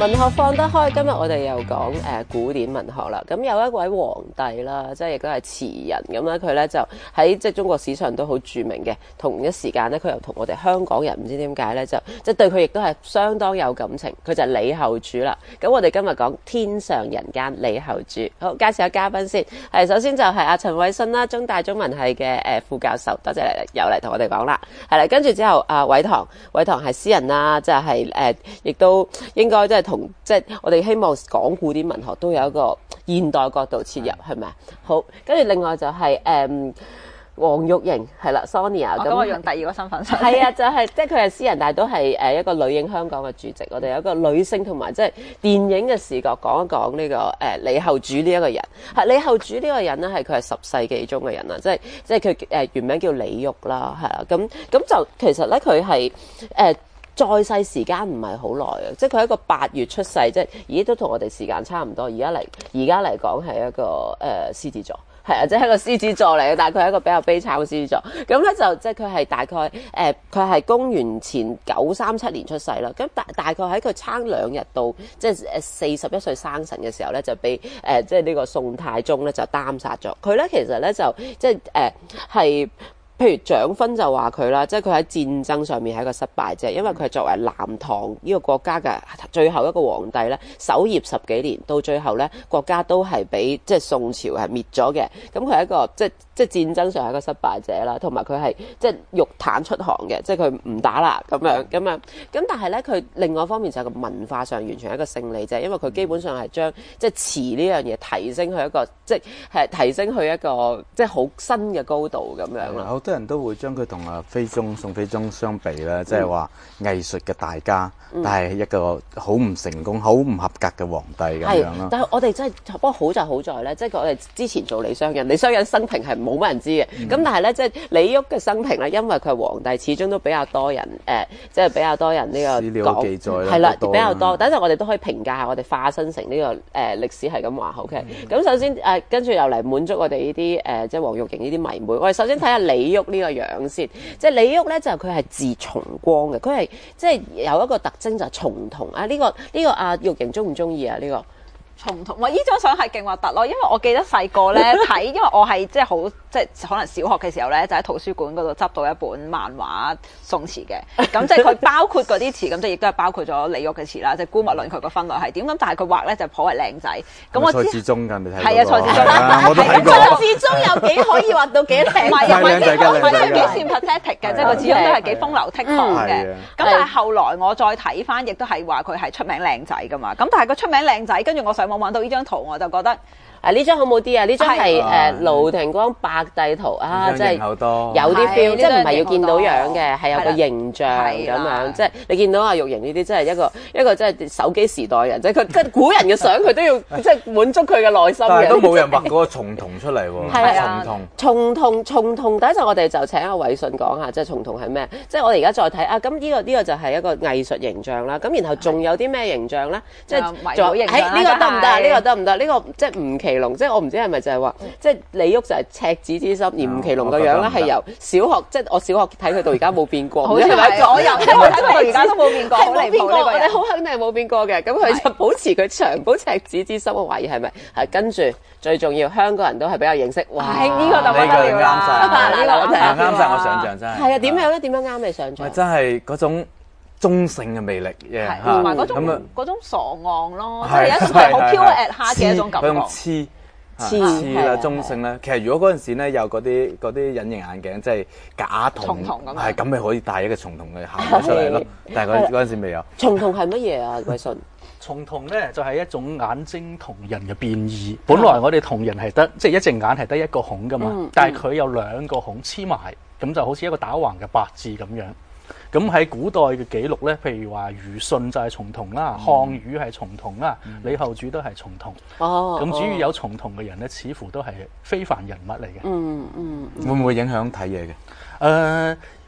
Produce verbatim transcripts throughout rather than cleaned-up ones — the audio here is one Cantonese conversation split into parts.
文學放得開，今日我哋又講誒、呃、古典文學啦。咁有一位皇帝啦，即係亦都係詞人咁咧，佢咧就喺即係中國史上都好著名嘅。同一時間咧，佢又同我哋香港人唔知點解咧，就即係對佢亦都係相當有感情。佢就係李後主啦。咁我哋今日講天上人間李後主。好，介紹下嘉賓先。係首先就係阿陳偉信啦，中大中文系嘅誒副教授，多謝你又嚟同我哋講啦。係啦，跟住之後阿偉堂，偉堂係詩人啦，即係誒亦都應該即係同即係我哋希望講古典文學都有一個現代角度切入，係咪啊？好，跟住另外就係、是、誒、嗯、黃玉瑩係啦 ，Sonia 咁、哦、我用第二個身份上係啊，就係、是、即係佢係詩人，但係都係誒一個女影香港嘅主席。我哋有一個女性同埋即係電影嘅視角講一講呢、這個誒、呃、李後主呢一個人。係李後主呢個人咧，係佢係十世紀中嘅人啦，即係即係佢誒原名叫李煜啦，係啦，咁咁就其實咧佢係誒。在世時間唔係好耐嘅，即係佢係一個八月出世，即係而家都同我哋時間差唔多。而家嚟而家嚟講係一個誒、呃、獅子座，係啊，即係一個獅子座嚟嘅，但係佢係一個比較悲慘嘅獅子座。咁咧就即係佢係大概誒，佢、呃、係公元前九三七年出世啦。咁大大概喺佢差兩日到即係誒四十一歲生辰嘅時候咧，就被誒、呃、即係呢個宋太宗咧就擔殺咗。佢咧其實咧就即係誒係。呃譬如蔣勳就話佢啦，即係佢喺戰爭上面係一個失敗者，因為佢係作為南唐呢個國家嘅最後一個皇帝咧，守業十幾年，到最後咧國家都係俾即係宋朝係滅咗嘅。咁佢係一個即係即係戰爭上係一個失敗者啦，同埋佢係即係玉壇出行嘅，即係佢唔打啦咁樣咁樣。咁但係咧佢另外一方面就係個文化上完全係一個勝利者，因為佢基本上係將即係詞呢樣嘢提升去一個即係提升去一個即係好新嘅高度咁樣啦。 好多人都會將佢同啊徽宗宋徽宗相比啦，即係話藝術嘅大家，嗯、但係一個好唔成功、好唔合格嘅皇帝咁樣咯。 但係我哋真係不過好就好在咧，即係我哋之前做李商隱，李商隱生平係冇乜人知嘅。咁、嗯、但係咧，即係李煜嘅生平咧，因為佢係皇帝，始終都比較多人誒，即、呃、係、就是、比較多人呢個資料記載係啦，比較多。等陣我哋都可以評價下我哋化身成呢、這個誒、呃、歷史係咁話。OK，咁、嗯、首先誒跟住又嚟滿足我哋呢啲誒即係黃玉瑩呢啲迷妹。我哋首先睇下李煜呢個樣先。即係李煜咧，就佢係字重光嘅，佢係即係有一個特徵就係重瞳啊！呢、這個呢、這個阿玉瑩中唔中意啊？呢、這個重瞳，哇！呢張相係勁核突咯，因為我記得細個咧睇，因為我係即係好即係可能小學嘅時候咧，就喺圖書館嗰度執到一本漫畫宋詞嘅，咁即係佢包括嗰啲詞，咁即係亦都係包括咗李煜嘅詞啦。即係姑勿論佢個分類係點，咁但係佢畫咧就頗為靚仔。咁我蔡志忠㗎，你睇係啊，蔡志忠啊，我都睇過。 蔡志忠有幾可以畫到幾靚？ 唔係啊，唔係靚唔係幾 sympathetic 嘅，即係佢始終都係幾風流倜儻嘅。咁但係後來我再睇翻，亦都係話佢係出名靚仔㗎嘛。咁但係佢出名靚仔，跟住我上網揾到呢張圖，我就覺得。 啊！呢張好冇啲啊！呢張係誒盧廷光白帝圖啊，即係有啲 feel，即係唔係要見到樣嘅，係有個形象咁樣。即係你見到阿玉瑩呢啲，真係一個一個即係手機時代人，即係佢即係古人嘅相，佢都要即係滿足佢嘅內心嘅。 但係都冇人畫嗰個重瞳出嚟喎。 係啊，重瞳重瞳重瞳。第一陣我哋就請阿偉信講下，即係重瞳係咩？即係我哋而家再睇啊！咁呢個呢個就係一個藝術形象啦。咁然後仲有啲咩形象咧？即係仲有喺呢個得唔得啊？呢個得唔得？呢個即係吳奇隆，即係我唔知係咪就係話，即係李煜就係赤子之心，而吳奇隆個樣咧係由小學，即係我小學睇佢到而家冇變過， 好似係咪？我又睇佢到而家都冇變過， 係冇變過，我哋好肯定係冇變過嘅。咁佢就保持佢長保赤子之心，我懷疑係咪？係跟住最重要，香港人都係比較認識。哇！ 呢個就不得了啦， 呢個啱晒我想象真係。 係啊，點樣咧？點樣啱你想象？ 真係嗰種中性嘅魅力嘅， 同埋嗰種嗰種傻昂咯，即係有一種好 pure at heart 嘅一種感覺。 黐黐啦，中性啦。其實如果嗰陣時咧有嗰啲嗰啲隱形眼鏡，即係假瞳，係咁咪可以戴一個重瞳嘅效果出嚟咯。但係嗰嗰陣時未有。 重瞳係乜嘢啊？偉信？ 重瞳咧就係一種眼睛瞳仁嘅變異。本來我哋瞳仁係得即係一隻眼係得一個孔噶嘛，但係佢有兩個孔黐埋，咁就好似一個打橫嘅八字咁樣。咁喺古代嘅記錄咧，譬如話虞舜就係重瞳啦，項羽係重瞳啦，嗯、李後主都係重瞳。哦，咁至於有重瞳嘅人咧，似乎都係非凡人物嚟嘅。 嗯嗯， 會唔會影響睇嘢嘅？誒、 呃，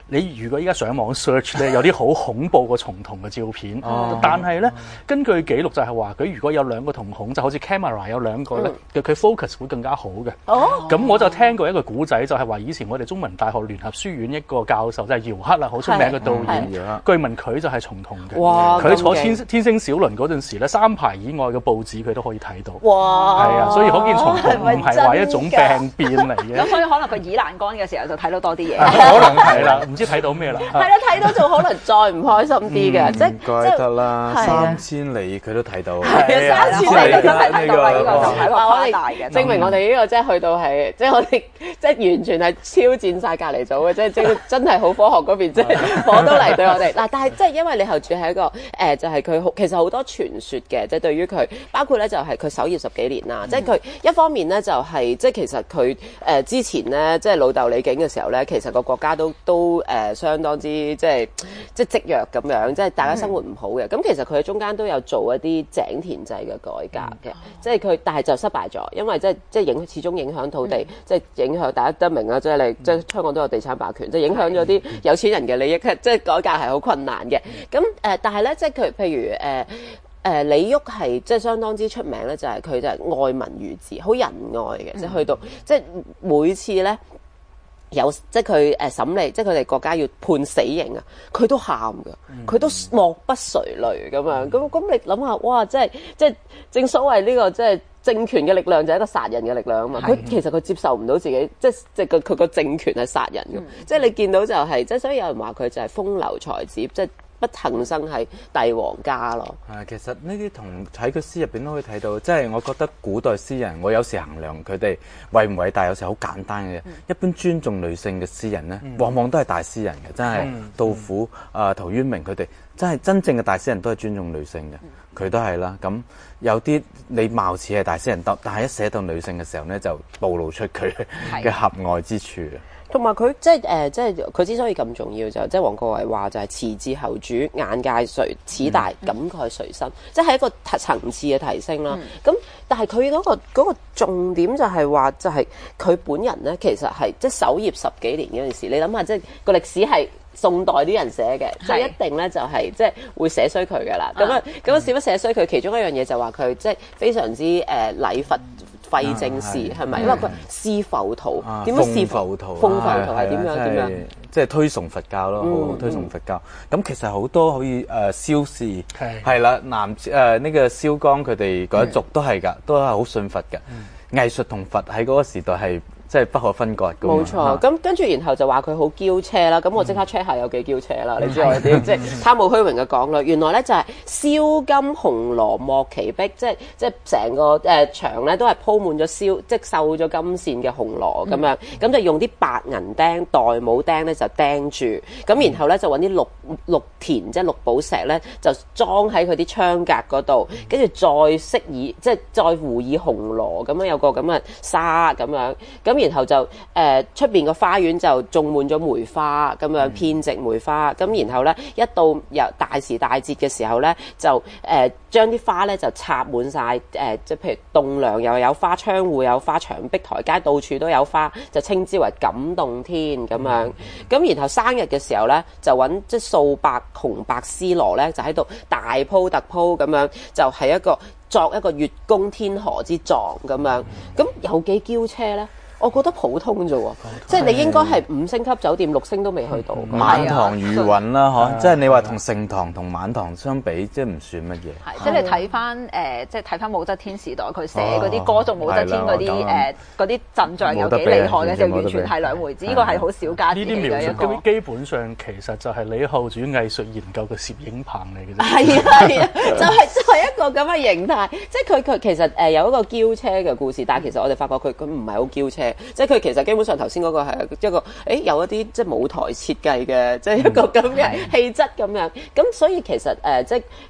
你如果依家上網 search 咧，有啲好恐怖個重瞳嘅照片，哦、但係咧根據記錄就係話佢如果有兩個瞳孔，就好似 camera 有兩個咧，佢、嗯、focus 會更加好嘅。哦，咁我就聽過一個古仔，就係話以前我哋中文大學聯合書院一個教授，就係、是、姚克啦，好出名嘅導演。據聞佢就係重瞳嘅。哇！佢坐天天星小輪嗰陣時咧，三排以外嘅報紙佢都可以睇到。哇！係啊，所以可見重瞳唔係話一種病變嚟嘅。 咁所以可能佢倚欄杆嘅時候就睇到多啲嘢。 可能係啦，唔知睇到咩啦。 係啦，睇到就可能再唔開心啲嘅，即係唔怪得啦，三千里佢都睇到， 係啊，三千里真係睇到啦，呢個就係一個誇大嘅，證明我哋呢個即係去到係，即係我哋即係完全係超戰晒隔離組嘅，即係即係真係好科學嗰邊，即係火都嚟對我哋嗱。但係即係因為李後主係一個誒，就係佢其實好多傳說嘅，即係對於佢，包括咧就係佢守業十幾年啦，即係佢一方面咧就係即係其實佢誒之前咧即係老豆李景嘅時候咧，其實個國家都都誒相當之即係即係積弱咁樣，即係大家生活唔好嘅。咁、嗯、其實佢喺中間都有做一啲井田制嘅改革嘅，嗯、即係佢，但係就失敗咗，因為即係即係影始終影響土地，嗯、即係影響大家都明啦，即係你、嗯、即係香港都有地產霸權，即係影響咗啲有錢人嘅利益，即係改革係好困難嘅。咁誒、呃，但係咧，即係佢譬如誒誒、呃呃、李煜係即係相當之出名咧，就係佢就係愛民如子，好仁愛嘅，即係去到即係每次咧。有即係佢誒審理，即係佢哋國家要判死刑啊，佢都喊㗎，佢都默不垂淚咁樣。咁咁你諗下，哇！即係即係正所謂呢個即係政權嘅力量就係一個殺人嘅力量啊嘛。佢其實佢接受唔到自己，即係即係佢佢個政權係殺人嘅。即係你見到就係即係，所以有人話佢就係風流才子，即係。不幸生喺帝王家咯。 係，其實呢啲同喺佢詩入邊都可以睇到，即係我覺得古代詩人，我有時衡量佢哋偉唔偉大，有時好簡單嘅。嗯、一般尊重女性嘅詩人咧，嗯、往往都係大詩人嘅，真係、嗯、杜甫、啊、呃、陶淵明佢哋，真係真正嘅大詩人都係尊重女性嘅，佢、嗯、都係啦。咁有啲你貌似係大詩人，但係一寫到女性嘅時候咧，就暴露出佢嘅狹隘之處。 同埋佢即係誒，即係佢之所以咁重要就即係王國維話就係辭致後主，眼界誰此大，感慨誰心，即係一個層次嘅提升啦。咁、嗯、但係佢嗰個嗰個重點就係話就係佢本人咧，其實係即係守業十幾年嗰陣時，你諗下即係個歷史係宋代啲人寫嘅，即係一定咧就係即係會寫衰佢噶啦。咁啊咁啊，少不寫衰佢，其中一樣嘢就話佢即係非常之誒禮佛。廢正事係咪？因為佢視浮屠，點樣視浮屠？奉浮屠係點樣？點樣？ 即係推崇佛教咯，好好推崇佛教。咁其實好多可以誒蕭氏係啦，南誒呢個蕭江佢哋嗰一族都係㗎，都係好信佛嘅。藝術同佛喺嗰個時代係。即係不可分割嘅。 冇錯，咁跟住然後就話佢好驕奢啦。咁我即刻 check 下有幾驕奢啦。你知我啲即係貪慕虛榮嘅講啦。原來咧就係燒金紅羅莫其壁，即係即係成個誒牆咧都係鋪滿咗燒，即係繡咗金線嘅紅羅咁樣。咁就用啲白銀釘、玳瑁釘咧就釘住。咁然後咧就揾啲綠綠田，即係綠寶石咧就裝喺佢啲窗格嗰度，跟住再飾以即係再糊以紅羅咁樣有個咁嘅紗咁樣。咁然後就誒出邊個花園就種滿咗梅花咁樣，遍植梅花。咁然後咧一到有大時大節嘅時候咧，就誒將啲花咧就插滿晒，誒，即係譬如棟梁又有花，窗戶有花，牆壁台階到處都有花，就稱之為錦動天咁樣。咁然後生日嘅時候咧，就揾即係數百紅白絲羅咧，就喺度大鋪特鋪咁樣，就係一個作一個月宮天河之狀咁樣。咁有幾驕奢咧？我覺得普通啫喎，即係你應該係五星級酒店六星都未去到。 滿堂餘韻啦，嗬！即係你話同盛唐同滿堂相比，即係唔算乜嘢。 係，即係你睇翻誒，即係睇翻武則天時代，佢寫嗰啲歌頌武則天嗰啲誒嗰啲陣仗有幾厲害嘅，就完全係兩回事。呢個係好少加啲嘅一個。 呢啲基本上其實就係李後主藝術研究嘅攝影棚嚟嘅啫。 係啊係啊，就係就係一個咁嘅形態。即係佢佢其實誒有一個驕奢嘅故事，但係其實我哋發覺佢佢唔係好驕奢。即係佢其實基本上頭先嗰個係一個，誒有一啲即係舞台設計嘅，即係一個咁嘅氣質咁樣。咁所以其實誒即係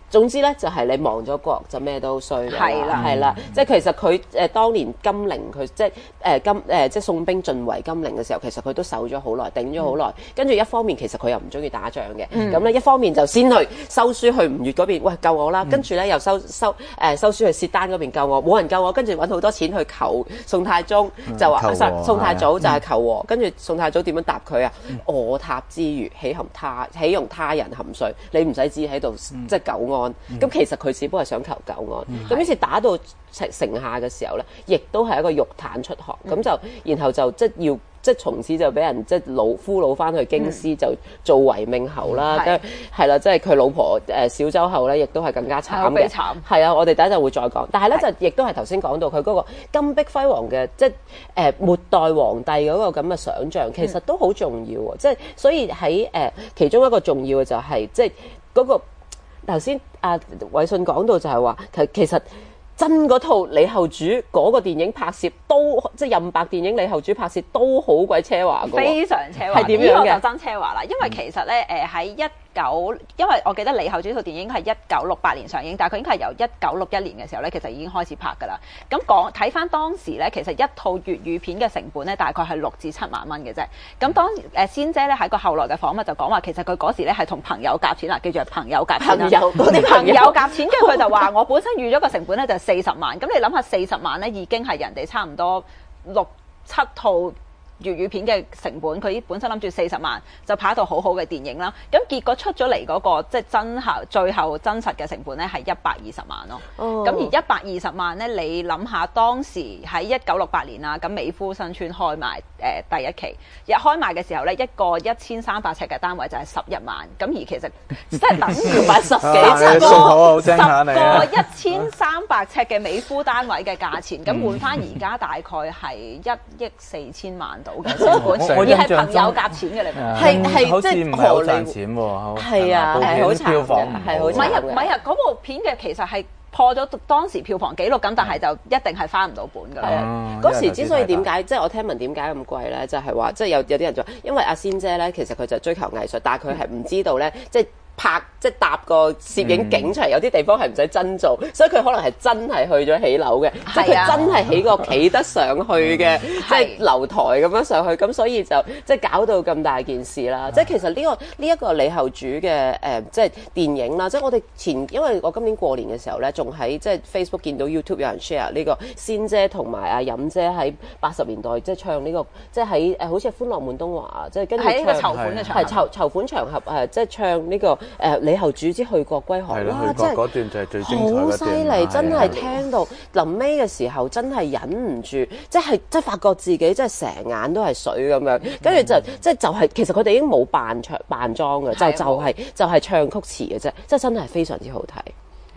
總之咧就係、是、你亡咗國就咩都衰㗎啦， 係啦係啦，即係其實佢誒、呃、當年金陵佢即係誒金誒、呃、即係宋兵進圍金陵嘅時候，其實佢都守咗好耐，頂咗好耐。跟住一方面其實佢又唔中意打仗嘅，咁咧、嗯、一方面就先去收書去吳越嗰邊，喂救我啦！跟住咧又收收誒、呃、收書去薛丹嗰邊救我，冇人救我，跟住揾好多錢去求宋太宗，嗯、就話宋太祖就係求和，跟住、嗯、宋太祖點樣答佢啊？嗯、我塔之虞，豈含他豈容他人含稅？你唔使知喺度即係久安。咁、嗯、其實佢只不過係想求久安。咁於、嗯、是打到城下嘅時候咧，亦都係一個玉壇出汗。咁、嗯、就然後就即係要即係從此就俾人即係老俘虜翻去京師，嗯、就做遺命侯啦。跟係啦，即係佢老婆誒小周后咧，亦都係更加慘嘅。係啊，我哋等一陣會再講。但係咧就亦都係頭先講到佢嗰個金碧輝煌嘅即係誒末代皇帝嗰個咁嘅想像，其實都好重要喎。即係、嗯、所以喺誒、呃、其中一個重要嘅就係即係嗰個。頭先阿偉信講到就係話，其其實真嗰套李後主嗰個電影拍攝都即係任白電影李後主拍攝都好鬼奢華嘅， 非常奢華。 係點樣嘅？ 呢個就真奢華啦，因為其實咧誒喺一九，因為我記得李後主套電影係一九六八年上映，但係佢應該係由一九六一年嘅時候咧，其實已經開始拍㗎啦。咁講睇翻當時咧，其實一套粵語片嘅成本咧，大概係六至七萬蚊嘅啫。咁當誒仙姐咧喺個後來嘅訪問就講話，其實佢嗰時咧係同朋友夾錢啦，記住係朋友夾錢啦，啲朋友夾錢，跟住佢就話我本身預咗個成本咧就係四十萬，咁你諗下四十萬咧已經係人哋差唔多六七套粵語片嘅成本，佢本身諗住四十萬就拍一套好好嘅電影啦。咁結果出咗嚟嗰個即係真係最後真實嘅成本咧係一百二十萬咯。咁、oh. 而一百二十萬咧，你諗下當時喺一九六八年啦，咁美孚新村開賣誒、呃、第一期，日開賣嘅時候咧，一個一千三百尺嘅單位就係十一萬。咁而其實即係等於買十幾個十個一千三百尺嘅美孚單位嘅價錢，咁換翻而家大概係一億四千萬。到嘅成本，而係朋友夾錢嘅，你明唔明？ 係係好似唔係好賺錢喎， 係啊，係好票房係好慘嘅。 唔係啊，唔係啊，嗰部片嘅其實係破咗當時票房紀錄咁，但係就一定係翻唔到本㗎啦。 嗰時之所以點解，即係我聽聞點解咁貴咧，就係話即係有有啲人就話，因為阿仙姐咧，其實佢就追求藝術，但係佢係唔知道咧，即係。拍即係搭個攝影景出嚟，有啲地方係唔使真做，所以佢可能係真係去咗起樓嘅，即係佢真係起個企得上去嘅，即係樓台咁樣上去，咁所以就即係搞到咁大件事啦。即係其實呢個呢一個李後主嘅誒，即係電影啦。即係我哋前，因為我今年過年嘅時候咧，仲喺即係 Facebook 見到 YouTube 有人 share 呢個仙姐同埋阿任姐喺八十年代即係唱呢個，即係喺誒好似係歡樂滿東華，即係跟住喺個籌款嘅場合， 係籌籌款場合誒，即係唱呢個。誒李後主之去國歸航， 哇！真係嗰段就係最精彩嗰段， 好犀利，真係聽到臨尾嘅時候，真係忍唔住，即係即係發覺自己即係成眼都係水咁樣，跟住就即係就係其實佢哋已經冇扮唱扮裝嘅，就就係就係唱曲詞嘅啫，即係真係非常之好睇。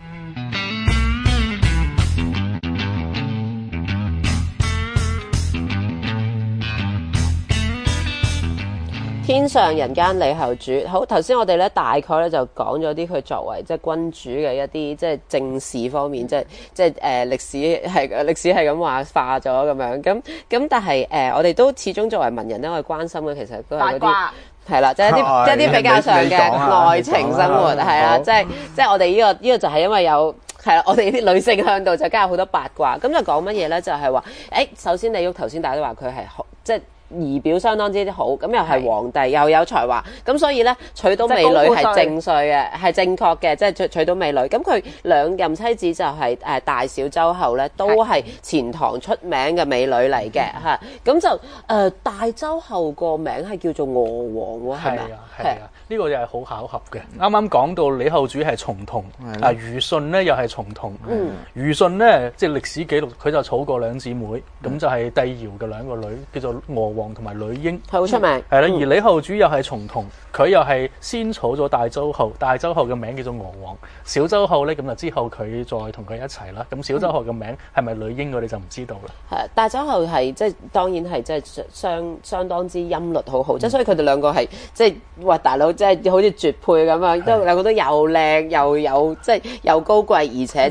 天上人間李後主，好，頭先我哋咧大概咧就講咗啲佢作為即係君主嘅一啲即係政事方面，即係即係誒歷史係歷史係咁話化咗咁樣，咁咁但係誒、呃、我哋都始終作為文人咧，我哋關心嘅其實都係嗰啲係啦，即係一啲即係啲比較上嘅愛情生活係啦，即係即係我哋呢、呢個呢、呢個就係因為有。係啦，我哋啲女性向度就加入好多八卦，咁就講乜嘢咧？就係話，誒，首先李煜頭先大家都話佢係即係儀表相當之好，咁又係皇帝，又有才華，咁所以咧娶到美女係正歲嘅，係正確嘅，即係娶娶到美女。咁佢兩任妻子就係誒大小周后咧，都係前唐出名嘅美女嚟嘅嚇。咁就誒、呃、大周后個名係叫做娥皇喎，係咪啊？ 係啊，呢個又係好巧合嘅。啱啱講到李後主係從同，啊虞舜咧又係從同。虞舜咧即係歷史記錄，佢就儲過兩姊妹，咁、嗯、就係帝堯嘅兩個女，叫做娥皇同埋呂英， 係好出名。係啦、 嗯，而李後主又係從同，佢又係先儲咗大周后，大周后嘅名叫做娥皇，小周后咧咁就之後佢再同佢一齊啦。咁小周后嘅名係咪呂英，我哋就唔知道啦。 係大周后係即係當然係即係相相當之音律好好，即係、嗯、所以佢哋兩個係即係話大佬即係好似絕配咁樣，都兩個都又靚又有即係又高貴，而且即係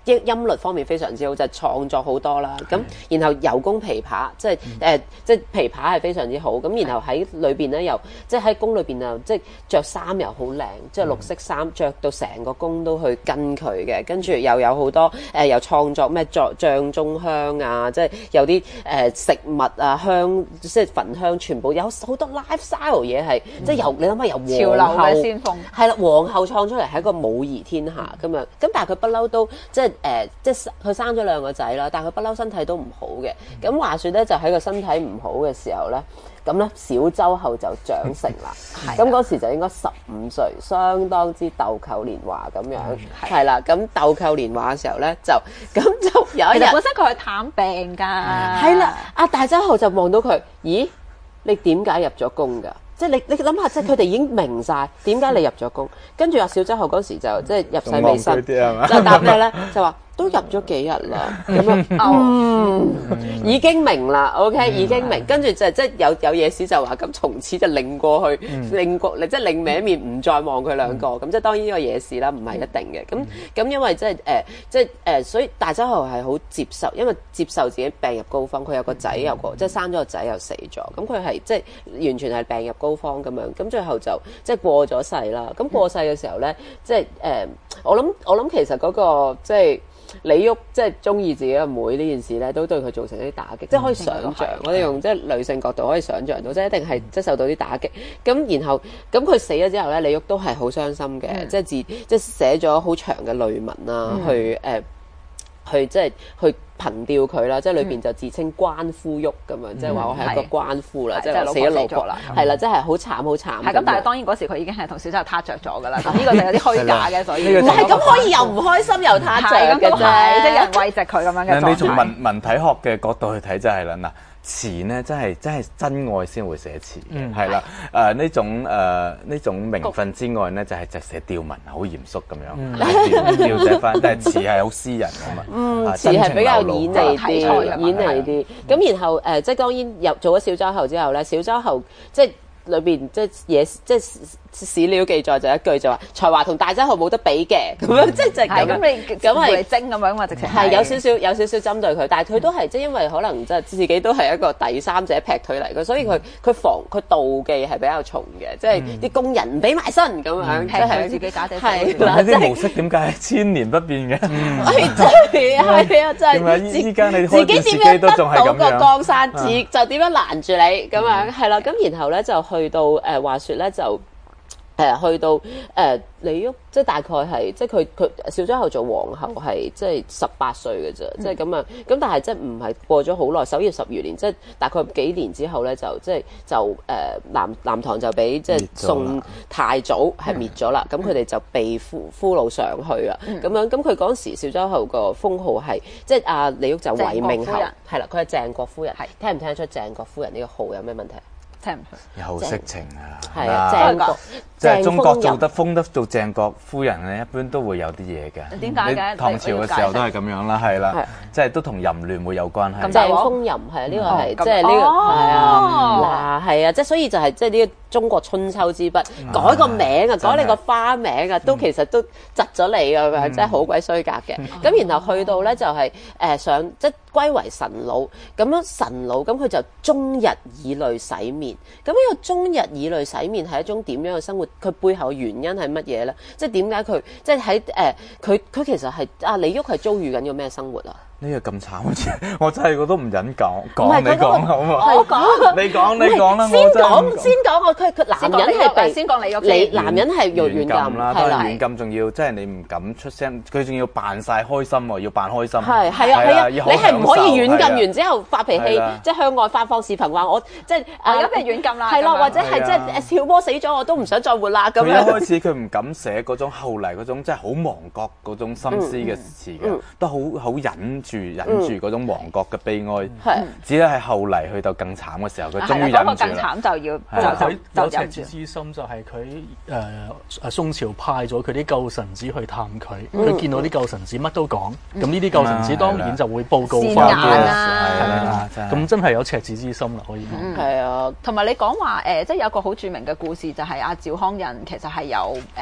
音音律方面非常之好，就係、創作好多啦。咁然後油工琵琶，即係誒、呃、即係琵琶係非常之好。咁然後喺裏邊咧又即係喺宮裏邊又即係着衫又好靚，即係綠色衫着到成個宮都去跟佢嘅。跟住又有好多誒、呃、又創作咩作醬中香啊，即係有啲誒、呃、食物啊香，即係焚香，全部有好多 lifestyle 嘢係、嗯、即係由你諗下由潮流嘅先鋒係啦，皇后創出嚟係一個母儀天下咁樣。咁但係佢不嬲都即係誒、呃、即係佢生咗兩個仔啦，但係佢不嬲身體都唔好嘅。咁、嗯、話說咧，就喺個身體唔好嘅時候咧。咁咧，小周后就長成啦。咁嗰時就應該十五歲，相當之豆蔻年華咁樣。係啦，咁豆蔻年華嘅時候咧，就咁就有一日， 其實本身佢係探病㗎。 係啦，阿大周后就望到佢，咦？你點解入咗宮㗎？即係你你諗下，即係佢哋已經明晒點解你入咗宮。跟住阿小周后嗰時就即係入世未深，就答咩咧？就話。都入咗幾日啦，咁啊，嗯，已經明啦 ，OK，已經明，跟住就即係有有野史就話咁，從此就擰過去，擰過，即係擰歪面，唔再望佢兩個，咁即係當然呢個野史啦，唔係一定嘅，咁咁因為即係誒，即係誒，所以大周后係好接受，因為接受自己病入膏肓，佢有個仔有個，即係生咗個仔又死咗，咁佢係即係完全係病入膏肓咁樣，咁最後就即係過咗世啦。咁過世嘅時候咧，即係誒，我諗我諗其實嗰個即係。李煜即係中意自己嘅妹呢件事咧，都對佢造成一啲打擊，即係可以想像。我哋用即係女性角度可以想像到，即係一定係即係受到啲打擊。咁然後咁佢死咗之後咧，李煜都係好傷心嘅，即係自即係寫咗好長嘅淚文啦，去誒去即係去憑吊佢啦，即係裏邊就自稱關夫鬱咁樣，即係話我係一個關夫啦，即係死咗老婆啦，係啦，即係好慘好慘。係咁，但係當然嗰時佢已經係同小周后撻着咗㗎啦，咁呢個就有啲虛假嘅，所以唔係咁可以又唔開心又撻着嘅啫， 即係有人慰藉佢咁樣嘅狀態。 你從文文體學嘅角度去睇就係啦，嗱。詞咧真係真係真愛先會寫詞嘅，係啦，誒呢種誒呢種名分之外咧，就係就寫吊文，好嚴肅咁樣，吊寫翻，但係詞係好詩人㗎嘛， 嗯，詞係比較演繹啲，演繹啲。咁然後誒，即係當然入做咗小周后之後咧，小周后即係裏邊即係嘢即係。史料記載就一句就話才華同大周后冇得比嘅咁樣，即係就係咁。咁你咁係精咁樣嘛？直情係有少少有少少針對佢，但係佢都係即係因為可能即係自己都係一個第三者劈腿嚟嘅，所以佢佢防佢妒忌係比較重嘅，即係啲工人唔俾埋身咁樣，即係自己假地係啦。 啲模式點解係千年不變嘅？ 係真係係啊！真係依家你自己點樣得到個江山，自嗯就點樣攔住你咁樣係啦。咁然後咧就去到誒話説咧就。誒去到誒李煜，即係大概係即係佢佢小周后做皇后係即係十八歲嘅啫，即係咁啊，咁但係即係唔係過咗好耐，守業十餘年，即係大概幾年之後咧，就即係就誒南南唐就俾即係宋太祖係滅咗啦，咁佢哋就被俘俘虜上去啊，咁樣咁佢嗰時小周后個封號係即係阿李煜就偉明后，係啦，佢係鄭國夫人，係聽唔聽得出鄭國夫人呢個號有咩問題？ 聽唔出， 有色情啊！ 係啊，鄭國即係中國做得封得做鄭國夫人咧，一般都會有啲嘢嘅。 點解嘅？ 唐朝嘅時候都係咁樣啦，係啦，即係都同淫亂會有關係。 鄭豐淫係啊，呢個係即係呢個係啊，嗱係啊，即係所以就係即係呢個中國春秋之筆，改個名啊，改你個花名啊，都其實都窒咗你㗎嘛，真係好鬼衰格嘅。咁然後去到咧就係誒想即係歸為神老，咁樣神老咁佢就終日以淚洗面。咁呢個終日以淚洗面係一種點樣嘅生活？佢背後嘅原因係乜嘢咧？即係點解佢即係喺誒佢佢其實係啊李煜係遭遇緊個咩生活啊？ 呢個咁慘嘅嘢，我真係我都唔忍講，講你講好嘛？ 我講， 你講你講啦， 先講先講我佢佢男人係被先講你你男人係要軟禁啦， 係啦， 軟禁仲要即係你唔敢出聲，佢仲要扮晒開心喎，要扮開心。 係係啊係啊，你係唔可以軟禁完之後發脾氣，即係向外發放視頻話我即係而家俾軟禁啦， 係咯，或者係即係小波死咗我都唔想再活啦咁樣。 佢一開始佢唔敢寫嗰種後嚟嗰種即係好亡國嗰種心思嘅詞嘅，都好好忍住忍住嗰種亡國嘅悲哀。只係係後嚟去到更慘嘅時候，佢終於忍住啦。 更慘就要佢有赤子之心，就係佢誒誒宋朝派咗佢啲舊臣子去探佢，佢見到啲舊臣子乜都講，咁呢啲舊臣子當然就會報告翻嘅，係啦，咁真係有赤子之心啦，可以講。 係啊，同埋你講話誒，即係有個好著名嘅故事，就係阿趙匡胤其實係有誒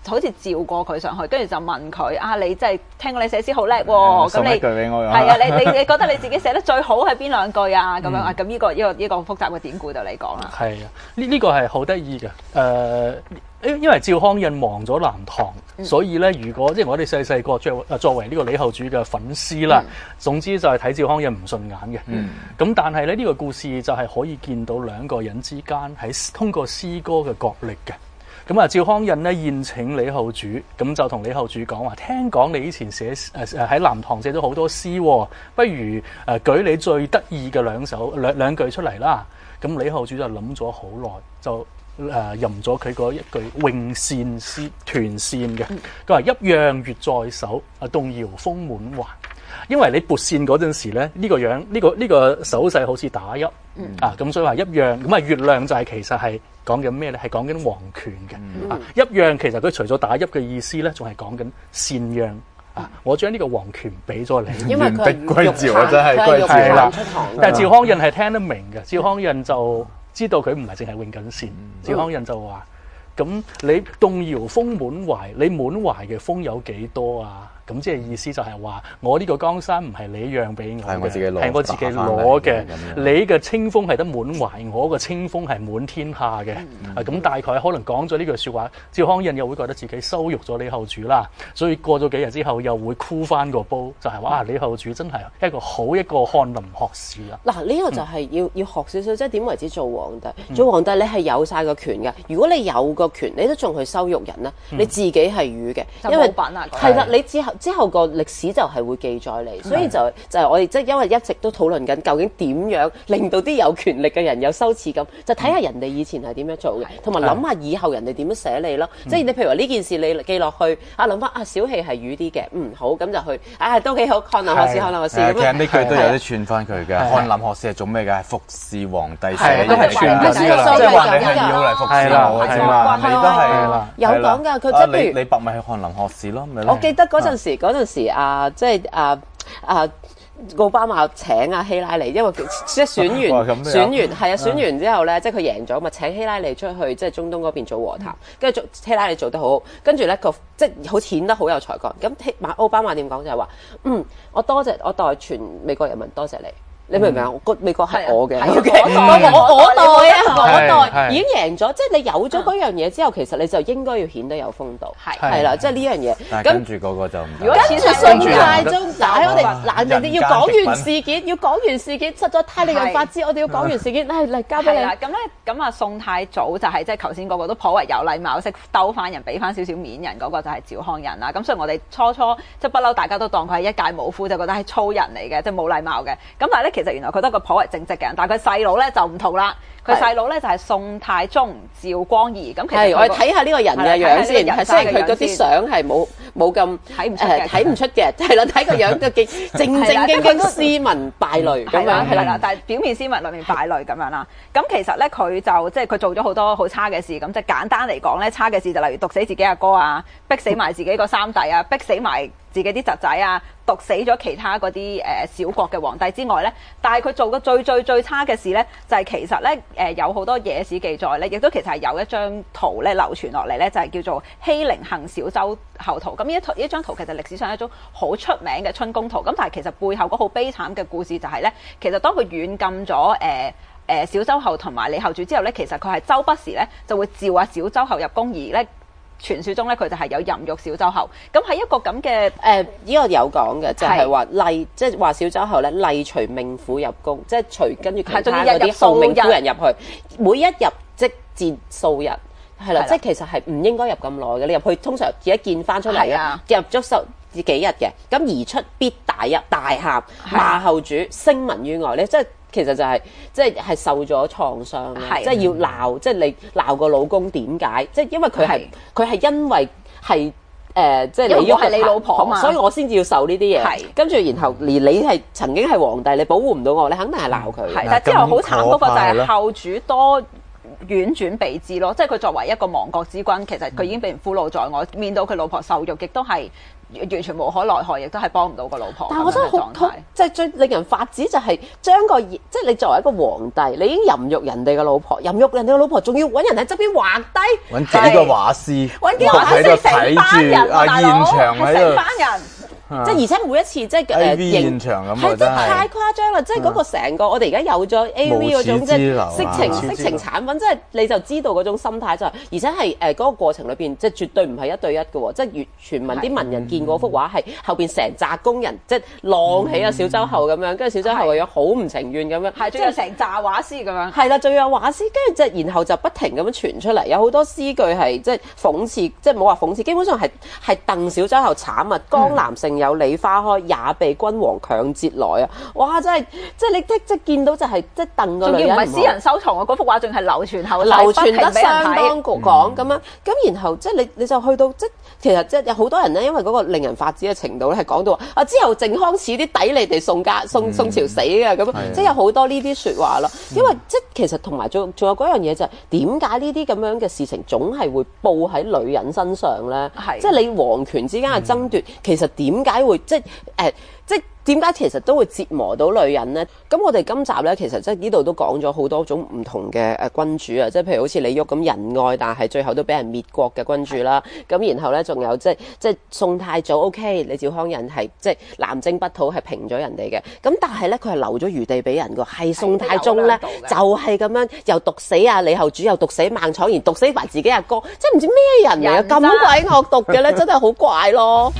好似召過佢上去，跟住就問佢啊，你真係聽過你寫詩好叻喎，咁你句俾我係啊，你你你覺得你自己寫得最好係邊兩句啊？咁樣啊，咁呢個呢個呢個複雜嘅典故就你講啦。 係啊，呢呢個係好得意嘅。誒，因因為趙匡胤亡咗南唐，所以咧，如果即係我哋細細個作作為呢個李後主嘅粉絲啦，總之就係睇趙匡胤唔順眼嘅。咁但係咧，呢個故事就係可以見到兩個人之間喺通過詩歌嘅角力嘅。咁啊，趙匡胤咧宴請李後主，咁就同李後主講話：聽講你以前寫誒誒喺南唐寫咗好多詩，不如誒舉你最得意嘅兩首兩兩句出嚟啦。咁李後主就諗咗好耐，就誒吟咗佢嗰一句詠扇詩斷扇嘅。佢話一樣月在手，啊動搖風滿懷。因為你撥扇嗰陣時咧，呢、這個樣呢、這個呢、這個手勢好似打泣、嗯、啊，咁所以話一樣咁啊，月亮就係其實係講緊咩咧？係講緊皇權嘅、嗯、啊，一樣其實佢除咗打泣嘅意思咧，仲係講緊禪讓啊！我將呢個皇權俾咗你， 因為佢係歸趙，真係歸係啦。但係趙匡胤係聽得明嘅，趙匡胤就知道佢唔係淨係詠緊禪，趙匡胤就話：咁你動搖風滿懷，你滿懷嘅風有幾多啊？咁即係意思就係話，我呢個江山唔係你讓俾我嘅，係我自己攞，係我自己攞嘅。你嘅清風係得滿懷，我嘅清風係滿天下嘅。嗯、啊，咁大概可能講咗呢句説話，趙匡胤又會覺得自己羞辱咗李後主啦。所以過咗幾日之後，又會箍翻個煲，就係、是、話啊，李後主真係一個好一個翰林學士啦。 嗱，呢個就係要、嗯、要學少少，即係點為之做皇帝？做皇帝你係有晒個權嘅。如果你有個權，你都仲去羞辱人咧，嗯、你自己係瘀嘅，因為係啦，你之後。之後個歷史就係會記載你，所以就就係我哋即係因為一直都討論緊究竟點樣令到啲有權力嘅人有羞恥感，就睇下人哋以前係點樣做嘅，同埋諗下以後人哋點樣寫你咯。即係你譬如話呢件事你記落去，啊諗翻啊小氣係瘀啲嘅，嗯好咁就去，啊都幾好，翰林學士，翰林學士咁樣。 其實呢句都有啲串翻佢嘅，翰林學士係做咩嘅？係服侍皇帝寫嘅， 都係串嘅， 即係話你係要嚟服侍我嘅啫嘛，你都係有講㗎。佢即係譬如你白咪係翰林學士咯，咪我記得嗰陣時嗰陣時啊，即係啊啊奧巴馬請阿希拉里，因為即係選完選完係啊選完之後咧，即係佢贏咗，咪請希拉里出去即係中東嗰邊做和談，跟住做希拉里做得好好，跟住咧個即係好顯得好有才幹。咁馬奧巴馬點講就係話，嗯，我多謝我代全美國人民多謝你。你明唔明啊？個美國係我嘅，我我代啊，我代已經贏咗，即係你有咗嗰樣嘢之後，其實你就應該要顯得有風度，係係啦，即係呢樣嘢。 但係跟住嗰個就唔得。 如果跟住宋太宗打我哋嗱，人哋要講完事件，要講完事件，實在太令人髮指。我哋要講完事件，嚟嚟交俾你。 咁咧，咁啊，宋太祖就係即係頭先嗰個都頗為有禮貌，識兜翻人，俾翻少少面人嗰個就係趙匡胤啦。咁所以我哋初初即係不嬲，大家都當佢係一介武夫，就覺得係粗人嚟嘅，即係冇禮貌嘅。咁但係咧，其實原來佢得個頗為正直嘅人，但係佢細佬咧就唔同啦。佢細佬咧就係宋太宗趙光義。咁其實我哋睇下呢個人嘅樣先，係雖然佢嗰啲相係冇冇咁睇唔出嘅，睇唔出嘅，係啦，睇個樣都幾正正經經斯文敗類咁樣，係啦， 但係表面斯文，裏面敗類咁樣啦。咁其實咧佢就即係佢做咗好多好差嘅事，咁即係簡單嚟講咧，差嘅事就例如毒死自己阿哥啊，逼死埋自己個三弟啊，逼死埋自己啲侄仔啊，毒死咗其他嗰啲誒小國嘅皇帝之外咧，但係佢做過最最最差嘅事咧，就係、是、其實咧誒、呃、有好多野史記載咧，亦都其實係有一張圖咧流傳落嚟咧，就係、是、叫做欺凌行小周後圖。咁呢一圖呢張圖其實歷史上係一種好出名嘅春宮圖。咁但係其實背後嗰好悲慘嘅故事就係咧，其實當佢軟禁咗誒誒小周後同埋李後主之後咧，其實佢係周不時咧就會召阿小周後入宮而咧。傳説中咧，佢就係有淫辱小周後。咁喺一個咁嘅誒，呢個有講嘅，就係話例，即係話小周後咧，例隨命婦入宮，即係隨跟住其他嗰啲後命夫人入去，每一入即節數日，係啦，即係其實係唔應該入咁耐嘅。你入去通常而家見翻出嚟嘅，入咗十幾日嘅，咁而出必大泣大喊罵後主，聲聞於外咧，即係。其實就係、是、即係係受咗創傷嘅，即係要鬧，即係你鬧個老公點解？即係因為佢係佢係因為係誒、呃，即係你要係你老婆嘛，所以我先至要受呢啲嘢。跟住然後連你係曾經係皇帝，你保護唔到我，你肯定係鬧佢。係，但係之後好慘嗰個就係後主多婉轉備至咯，即係佢作為一個亡國之君，其實佢已經被人俘虜在外，面到佢老婆受辱，亦都係。 完全無可奈何，亦都係幫唔到個老婆。 但係我真係好好，即係最令人發指就係將個即係你作為一個皇帝，你已經淫辱人哋嘅老婆，淫辱人哋嘅老婆，仲要揾人喺側邊畫低， 揾幾個畫師， 揾幾個畫師成班人啊，大佬係成班人。 即係而且每一次即係誒 A V 現場咁啊，真係太誇張啦！即係嗰個成個我哋而家有咗 A V 嗰種即係色情色情產品，即係你就知道嗰種心態就係，而且係誒嗰個過程裏邊，即係絕對唔係一對一嘅喎，即係粵傳聞啲文人見過幅畫係後邊成紮工人即係晾起啊小周后咁樣，跟住小周后個樣好唔情願咁樣， 係仲有成紮畫師咁樣， 係啦，仲有畫師，跟住即係然後就不停咁樣傳出嚟，有好多詩句係即係諷刺，即係冇話諷刺，基本上係係鄧小周后慘啊，江南盛有梨花開，也被君王強截來啊！哇，真係即係你即即見到就係即係鄧個女人， 仲要唔係私人收藏啊！嗰幅畫仲係流傳後世， 流傳得相當講講咁樣，咁然後即係你你就去到即其實即係有好多人咧，因為嗰個令人發指嘅程度咧，係講到話啊之後靖康恥啲抵你哋宋家宋宋朝死嘅咁，即係有好多呢啲説話咯。因為即係其實同埋仲仲有嗰樣嘢就係點解呢啲咁樣嘅事情總係會報喺女人身上咧？即係你皇權之間嘅爭奪，其實點解會即係誒、呃、即係點解其實都會折磨到女人呢？咁我哋今集咧，其實即係呢度都講咗好多種唔同嘅誒君主啊，即係譬如好似李煜咁仁愛，但係最後都俾人滅國嘅君主啦。咁然後咧，仲有即係即係宋太祖 OK，李趙匡胤係即係南征北討係平咗人哋嘅。咁但係咧，佢係留咗餘地俾人㗎，係宋太宗咧就係咁樣又毒死啊李後主，又毒死孟昶然，毒死埋自己阿哥，即係唔知咩人嚟嘅咁鬼惡毒嘅咧，真係好怪咯。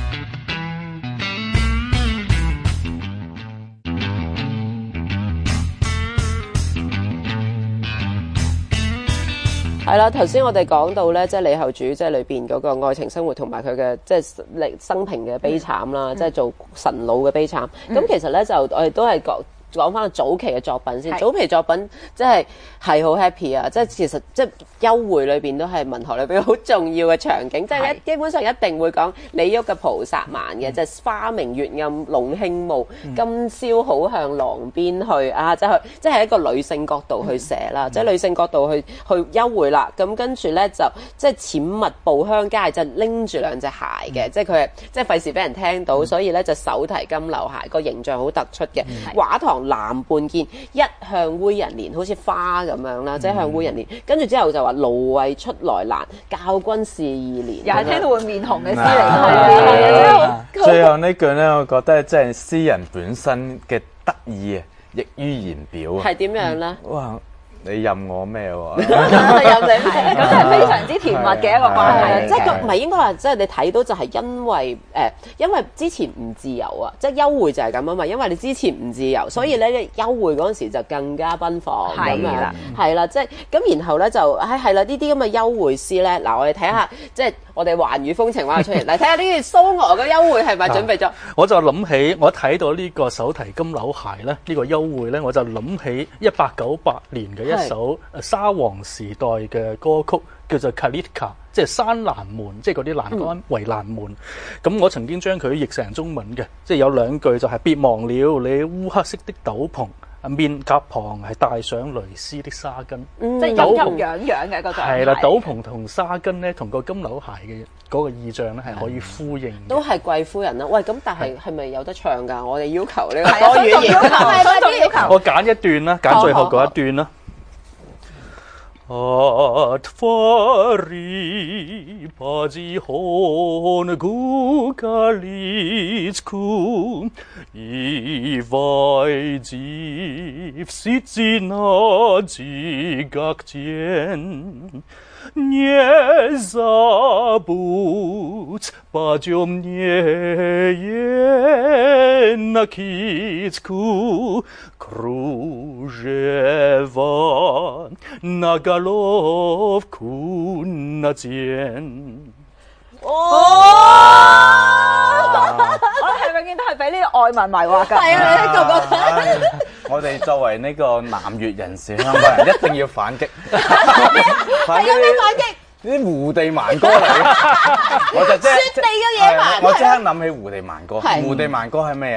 係啦，頭先我哋講到咧，即係李後主即係裏邊嗰個愛情生活同埋佢嘅即係歷生平嘅悲慘啦，嗯、即係做神老嘅悲慘。咁、嗯、其實咧就我哋都係講講翻早期嘅作品先。早期作品即係係好 happy 啊！即係其實即係幽會裏邊都係文學裏邊好重要嘅場景，即係基本上一定會講李煜嘅菩薩蠻嘅，即係花明月暗龍興暮，今宵好向廊邊去啊！即係即係一個女性角度去寫啦，即係女性角度去去幽會啦。咁跟住咧就即係淺密步香街，就拎住兩隻鞋嘅，即係佢係即係費事俾人聽到，所以咧就手提金柳鞋，個形象好突出嘅。畫堂南畔見，一向煨人憐，好似花咁樣啦，即係向煨人憐。跟住之後就話蘆葦出來難，教君試二年。 又係聽到會面紅嘅詩嚟嘅。 最後呢句咧，我覺得即係詩人本身嘅得意啊，溢於言表啊。 係點樣咧？ 哇！你任我咩喎？ 任你咩？ 咁真係非常之甜蜜嘅一個關係。 即係佢唔係應該話，即係你睇到就係因為誒、呃，因為之前唔自由啊，即係幽會就係咁啊嘛。因為你之前唔自由，所以咧幽會嗰陣時就更加奔放咁樣。係啦，即係咁，然後咧就係係啦，呢啲咁嘅幽會詩咧，嗱我哋睇下，即係我哋環宇風情畫出嚟，嚟睇下呢啲蘇俄嘅幽會係咪準備咗？ 我就諗起我睇到呢個手提金柳鞋咧，呢個幽會咧，我就諗起一八九八年嘅一首沙皇時代嘅歌曲，叫做《Kalitka》，即係山欄門，即係嗰啲欄杆圍欄門。咁、嗯、我曾經將佢譯成中文嘅，即係有兩句就係、是、別忘了你烏黑色的斗篷，面頰旁係帶上蕾絲的紗巾， 嗯、即係陰陰陽陽嘅嗰種。 係啦，斗篷同紗巾咧，同個金柳鞋嘅嗰個意象咧，係可以呼應。 都係貴夫人啦。喂，咁但係係咪有得唱㗎？我哋要求呢個歌語要求，係要求。 我揀一段啦，揀最後嗰一段啦。Отвори потихоньку калитку и войди в ситинади, как тень. Не забудь потемнее накидку, кружева на головку надень。 哦！我係永遠都係俾呢個愛文迷惑㗎。係啊，你覺唔覺得？ 我哋作為呢個南粵人士，香港人一定要反擊。 係有咩反擊？ 呢啲胡地蠻歌嚟嘅，我就即係雪地嘅野蠻。 我即刻諗起胡地蠻歌。胡地蠻歌係咩嘢咧？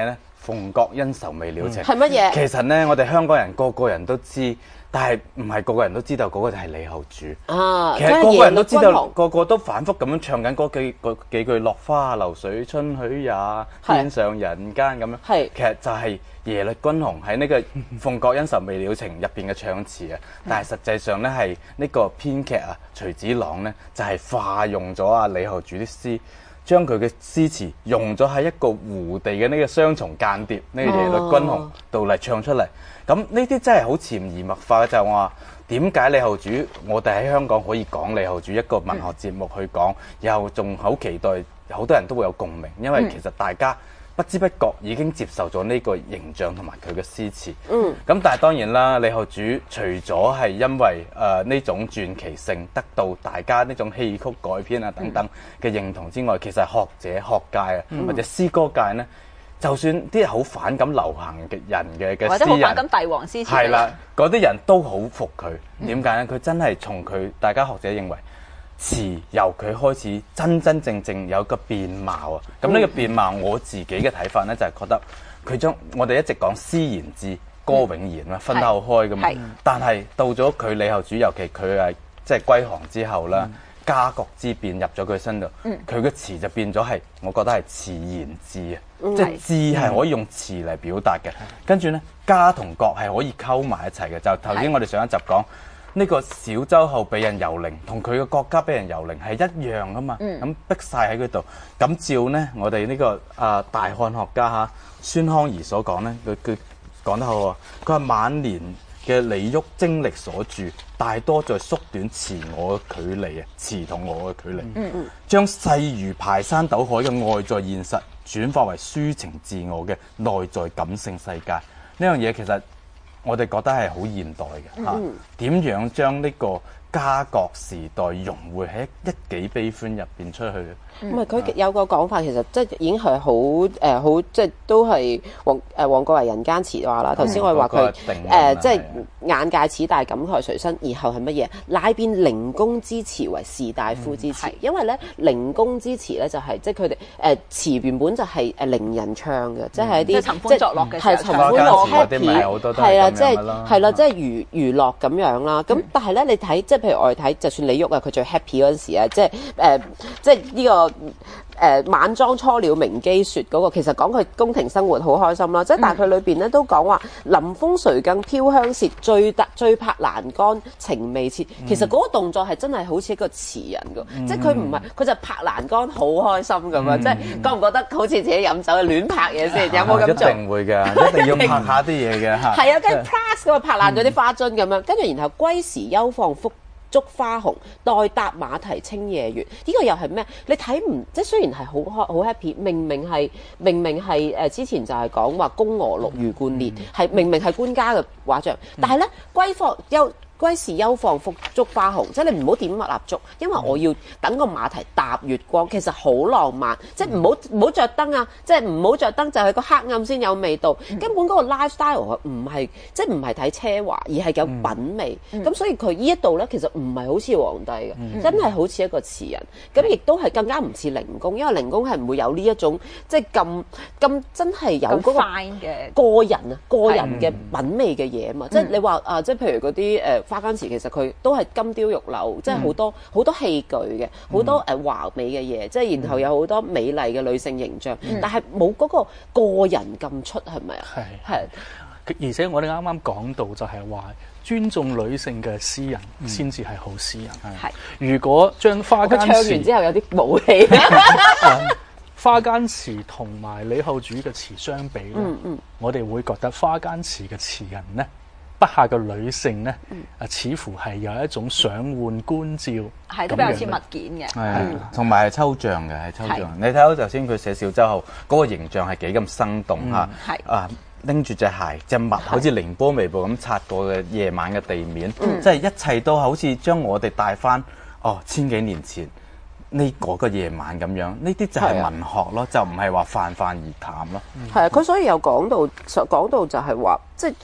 鳳閣恩仇未了情。 係乜嘢？ 其實咧，我哋香港人個個人都知，但係唔係個個人都知道嗰個就係李後主。 啊， 其實個個人都知道， 佢係耶律君王個個都反覆咁樣唱緊嗰幾嗰幾句落花流水春許也，天上人間咁樣。 係其實就係耶律君雄喺呢個鳳閣恩仇未了情入邊嘅唱詞啊。但係實際上咧係呢個編劇啊徐子朗咧就係、是、化用咗啊李後主啲詩。將佢嘅詩詞用咗喺一個胡地嘅呢個雙重間諜呢、呢個耶律君雄度嚟唱出嚟，咁呢啲真係好潛移默化嘅，就係話點解李後主我哋喺香港可以講李後主一個文學節目去講，又仲好期待好多人都會有共鳴，因為其實大家不知不覺已經接受咗呢個形象同埋佢嘅詩詞。嗯，咁但係當然啦，李後主除咗係因為誒呢、呃、種傳奇性得到大家呢種戲曲改編啊等等嘅認同之外，其實學者學界啊、嗯、或者詩歌界呢，就算啲好反感流行嘅人嘅嘅詩人， 或者好反感帝王詩詞， 係啦，嗰啲人都好服佢。點解呢？佢真係從佢大家學者認為。詞由佢開始真真正正有個變貌啊！咁呢個變貌，我自己嘅睇法呢，就係覺得佢將我哋一直講詩言志、歌詠言啦，分得好開噶嘛。但係到咗佢李後主，尤其佢係即係歸降之後啦，家國之變入咗佢身度，佢嘅詞就變咗係，我覺得係詞言志啊，即係志係可以用詞嚟表達嘅。跟住呢，家同國係可以溝埋一齊嘅。就頭先我哋上一集講。呢個小周後俾人蹂躪，同佢嘅國家俾人蹂躪係一樣噶嘛？咁、嗯、逼晒喺嗰度。咁照呢，我哋呢、這個啊、呃、大漢學家嚇孫康儀所講呢，佢佢講得好喎。佢話晚年嘅李煜精力所著，大多在縮短詞我嘅距離啊，詞同我嘅距離，嗯嗯、將細如排山倒海嘅外在現實轉化為抒情自我嘅內在感性世界。呢樣嘢其實我哋覺得係好現代嘅嚇，點、嗯、樣將呢個家國時代融匯喺一己悲歡入邊出去？ 唔係佢有個講法，其實即係已經係好誒好，即係都係黃誒黃國為人間詞話啦。頭先我哋話佢誒即係眼界此大，感慨隨身，然後係乜嘢？乃變靈公之詞為士大夫之詞，嗯、因為咧靈公之詞咧就係、是、即係佢哋誒詞原本就係誒伶人唱嘅，即係一啲尋歡作樂嘅係尋歡樂 happy 係啊，即係係啦，即係娛娛樂咁樣啦。咁、嗯、但係咧，你睇即係譬如我哋睇，就算李煜啊，佢最 happy 嗰陣時啊，即係誒、呃、即係呢、這個。誒、呃、晚妝初了鳴姬雪嗰、那個，其實講佢宮廷生活好開心啦，即係但係佢裏邊咧都講話臨風垂更飄香舌，醉得醉拍欄杆情未切。其實嗰個動作係真係好似一個詞人㗎，嗯、即係佢唔係佢就拍欄杆好開心咁樣，嗯、即係覺唔覺得好似自己飲酒亂拍嘢先？有冇咁做？ 一定會㗎，一定要拍下啲嘢嘅嚇。 係啊，跟住 plus 咁啊拍爛咗啲花樽咁樣，跟住然後歸時休放復竹花紅，待搭馬蹄清夜月。呢、這個又係咩？你睇唔即係雖然係好好 happy，明明係明明係誒、呃、之前就係講話宮娥六魚貫列，係、嗯、明明係官家嘅畫像，但係咧歸放休。歸時休放復竹花紅，即係你唔好點蠟燭，因為我要等個馬蹄踏月光，其實好浪漫。即係唔好唔好著燈啊！即係唔好着燈，就係個黑暗先有味道。根本嗰個 lifestyle 唔係即係唔係睇奢華，而係有品味。咁、嗯、所以佢呢一度咧，其實唔係好似皇帝嘅，嗯、真係好似一個詞人。咁亦都係更加唔似靈公，因為靈公係唔會有呢一種即係咁咁真係有嗰個個人啊個人嘅品味嘅嘢啊嘛。嗯、即係你話啊，即係譬如嗰啲誒。花間詞其實佢都係金雕玉柳，即係好多好、嗯、多器具嘅，好多誒、呃、華美嘅嘢，即係然後有好多美麗嘅女性形象，嗯、但係冇嗰個個人咁出，係咪啊？係係。 而且我哋啱啱講到就係話尊重女性嘅詩人先至係好詩人。係、嗯。如果將花間詞唱完之後有啲武器。 花間詞同埋李後主嘅詞相比咧，嗯嗯、我哋會覺得花間詞嘅詞人呢，筆下嘅女性咧，啊、嗯，似乎係有一種想換觀照， 係都比較似物件嘅， 係同埋係抽象嘅，係抽象。你睇到頭先佢寫小周後嗰個形象係幾咁生動嚇，係、嗯、啊，拎住隻鞋，隻襪好似凌波微步咁擦過嘅夜晚嘅地面，嗯、即係一切都好似將我哋帶翻哦千幾年前呢嗰個夜晚咁樣。呢啲就係文學咯，就唔係話泛泛而談咯。 係啊，佢所以有講到，講到就係話即係。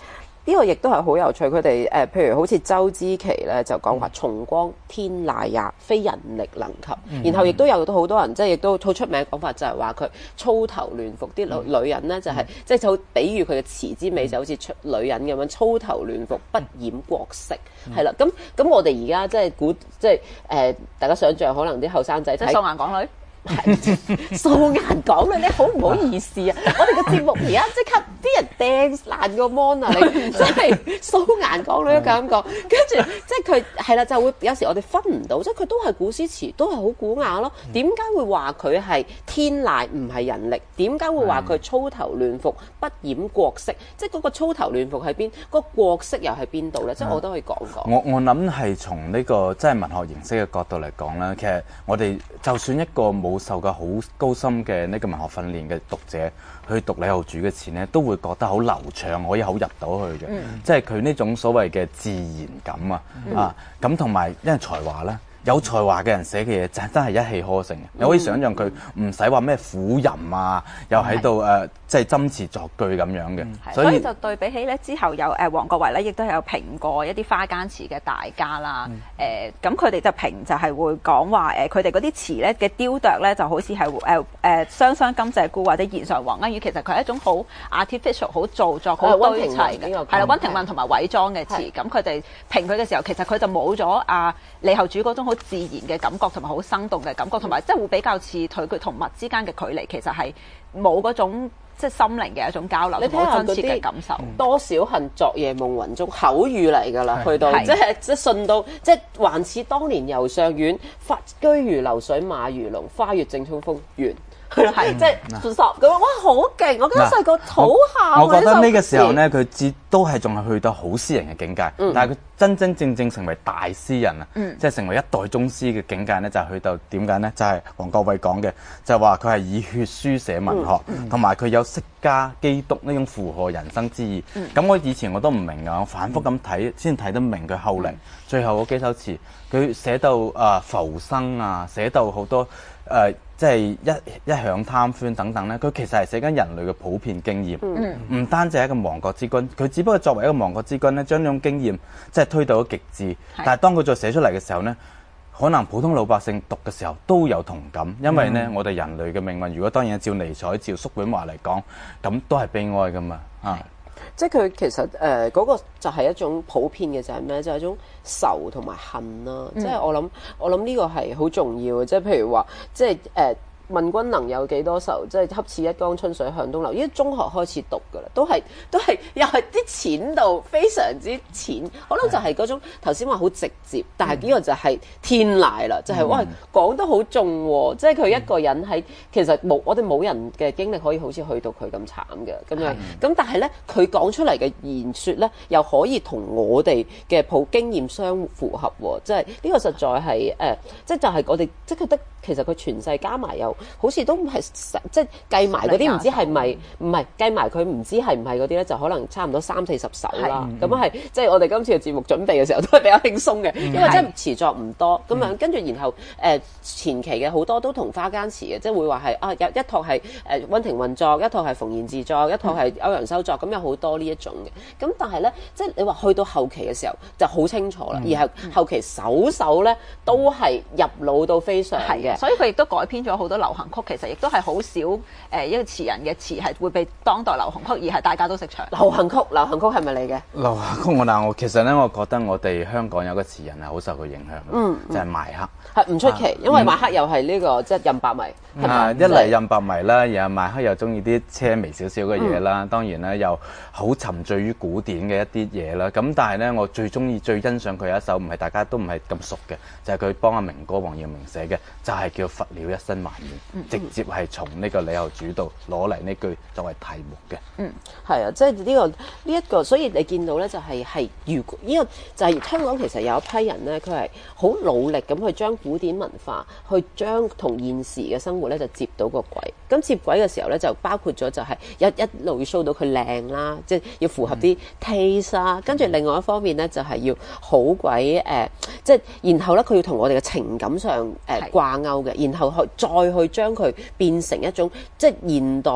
呢個亦都係好有趣，佢哋誒譬如好似周之琪咧就講話重光天籟也，非人力能及。嗯、然後亦都有好多人即係亦都好出名講法，就係話佢粗頭亂服，啲女女人咧就係、是嗯、即係就比喻佢嘅詞之美就好似出女人咁樣粗頭亂服，不掩國色，係啦、嗯。咁咁我哋而家即係估即係誒、呃，大家想象可能啲後生仔即係素顏港女。 素顏港女，你好唔好意思啊？我哋個節目而家即刻啲人掟爛個 mon 啊！你真係素顏港女都咁講，跟住即係佢係啦，就會有時我哋分唔到，即係佢都係古詩詞，都係好古雅咯。點解會話佢係天籟唔係人力？點解會話佢粗頭亂服不掩國色？即係嗰個粗頭亂服喺邊？嗰、嗰個國色又喺邊度咧？即係我都可以講講。 我我諗係從呢個即係文學形式嘅角度嚟講啦，其實我哋就算一個冇冇受過好高深嘅呢個文學訓練嘅讀者去讀李後主嘅詞呢，都會覺得好流暢，可以好入到去嘅。嗯、即係佢呢種所謂嘅自然感啊，嗯、啊咁同埋因為才華啦。有才華嘅人寫嘅嘢就真係一氣呵成嘅，你可以想象佢唔使話咩苦吟啊，又喺度誒即係斟詞作句咁樣嘅， 所以就對比起咧之後有誒王國維咧，亦都有評過一啲花間詞嘅大家啦。誒咁佢哋就評就係會講話誒佢哋嗰啲詞咧嘅雕琢咧就好似係誒誒雙雙甘蔗菇或者弦上黃鶯語，其實佢係一種好 artificial、好造作、好堆砌嘅，係啦，溫庭筠同埋韋莊嘅詞。咁佢哋評佢嘅時候，其實佢就冇咗阿李後主嗰種好自然嘅感覺同埋好生動嘅感覺，同埋即係會比較似佢佢同物之間嘅距離，其實係冇嗰種即係心靈嘅一種交流，你睇下真切嘅感受。 多少恨昨夜夢魂中口語嚟㗎啦，去到即係即係順到即係還似當年遊上苑，發居如流水馬如龍，花月正衝鋒完。係即係十咁哇，好勁！我記得細個好喊。 我覺得呢個時候咧，佢至都係仲係去到好詩人嘅境界，嗯、但係佢真真正正成為大詩人啊！嗯、即係成為一代宗師嘅境界咧，就係、是、去到點解咧？就係、是、王國維講嘅，就係話佢係以血書寫文學，同埋佢有釋迦基督呢種符合人生之意。咁、嗯、我以前我都唔明㗎，我反覆咁睇先睇得明佢後嚟、嗯、最後嗰幾首詞，佢寫到啊、呃、浮生啊，寫到好多誒。呃即係一一向貪歡等等咧，佢其實係寫緊人類嘅普遍經驗，唔、嗯、單止係一個亡國之君，佢只不過作為一個亡國之君咧，將呢種經驗即係推到咗極致。是但係當佢再寫出嚟嘅時候咧，可能普通老百姓讀嘅時候都有同感，因為咧、嗯、我哋人類嘅命運，如果當然照尼采、照叔本華嚟講，咁都係悲哀噶嘛啊！ 即係佢其實誒嗰、呃那個就係一種普遍嘅就係咩？就係、是、一種仇同埋恨啦。嗯、即係我諗，我諗呢個係好重要嘅。即係譬如話，即係誒。呃問君能有幾多愁？即係恰似一江春水向東流。依家中學開始讀㗎啦，都係都係又係啲淺度非常之淺，可能就係嗰種頭先話好直接，但係呢個就係天籟啦，就係、是、喂講得好重喎，即係佢一個人喺其實冇我哋冇人嘅經歷可以好似去到佢咁慘嘅咁樣，咁但係咧佢講出嚟嘅言説咧又可以同我哋嘅普經驗相符合喎，即係呢個實在係誒、呃，即係就係我哋即係覺得其實佢全世加埋又。好似都唔係即係計埋嗰啲唔知係咪唔係計埋佢唔知係唔係嗰啲咧，就可能差唔多三四十首啦。咁係即係我哋今次嘅節目準備嘅時候都係比較輕鬆嘅，因為真係詞作唔多咁樣。跟住然後誒、呃、前期嘅好多都同花間詞嘅，即係會話係啊有一套係誒溫庭筠作，一套係馮延巳作，一套係歐陽修作，咁有好多呢一種嘅。咁但係咧，即係你話去到後期嘅時候就好清楚啦，而係後期首首咧都係入腦到非常嘅， 所以佢亦都改編咗好多流行曲，其實亦都係好少誒、呃、一個詞人嘅詞係會被當代流行曲，而係大家都識唱。 流行曲，流行曲係咪你嘅？ 流行曲我嗱我其實咧，我覺得我哋香港有個詞人係好受佢影響，嗯，就係邁克。 係唔出奇，啊、因為邁克又係呢、這個、嗯、即係任白迷。 啊，一嚟任白迷啦，然後邁克又中意啲奢微少少嘅嘢啦，嗯、當然咧又好沉醉於古典嘅一啲嘢啦。咁但係咧，我最中意、最欣賞佢有一首，唔係大家都唔係咁熟嘅，就係佢幫阿明哥黃耀明寫嘅，就係、是、叫《罰了一身埋怨》，嗯、直接係從呢個李後主度攞嚟呢句作為題目嘅。 嗯，係啊，即係呢、這個呢一、這個，所以你見到咧就係係如果呢個就係、是、香港其實有一批人咧，佢係好努力咁去將古典文化去將同現時嘅生活咧就接到個軌。咁接軌嘅時候咧就包括咗就係一一路要 show 到佢靚啦，即係要符合啲 taste 啦。跟住、嗯、另外一方面咧就係要好鬼誒，即係然後咧佢要同我哋嘅情感上誒掛鈎嘅，然後去再去將佢變成一種即係現代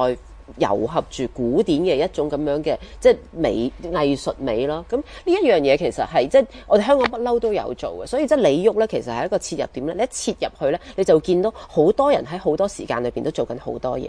糅合住古典嘅一種咁樣嘅即係美藝術美咯。咁呢一樣嘢其實係即係我哋香港不嬲都有做嘅，所以即係李煜咧其實係一個切入點咧。你一切入去咧，你就見到好多人喺好多時間裏邊都做緊好多嘢。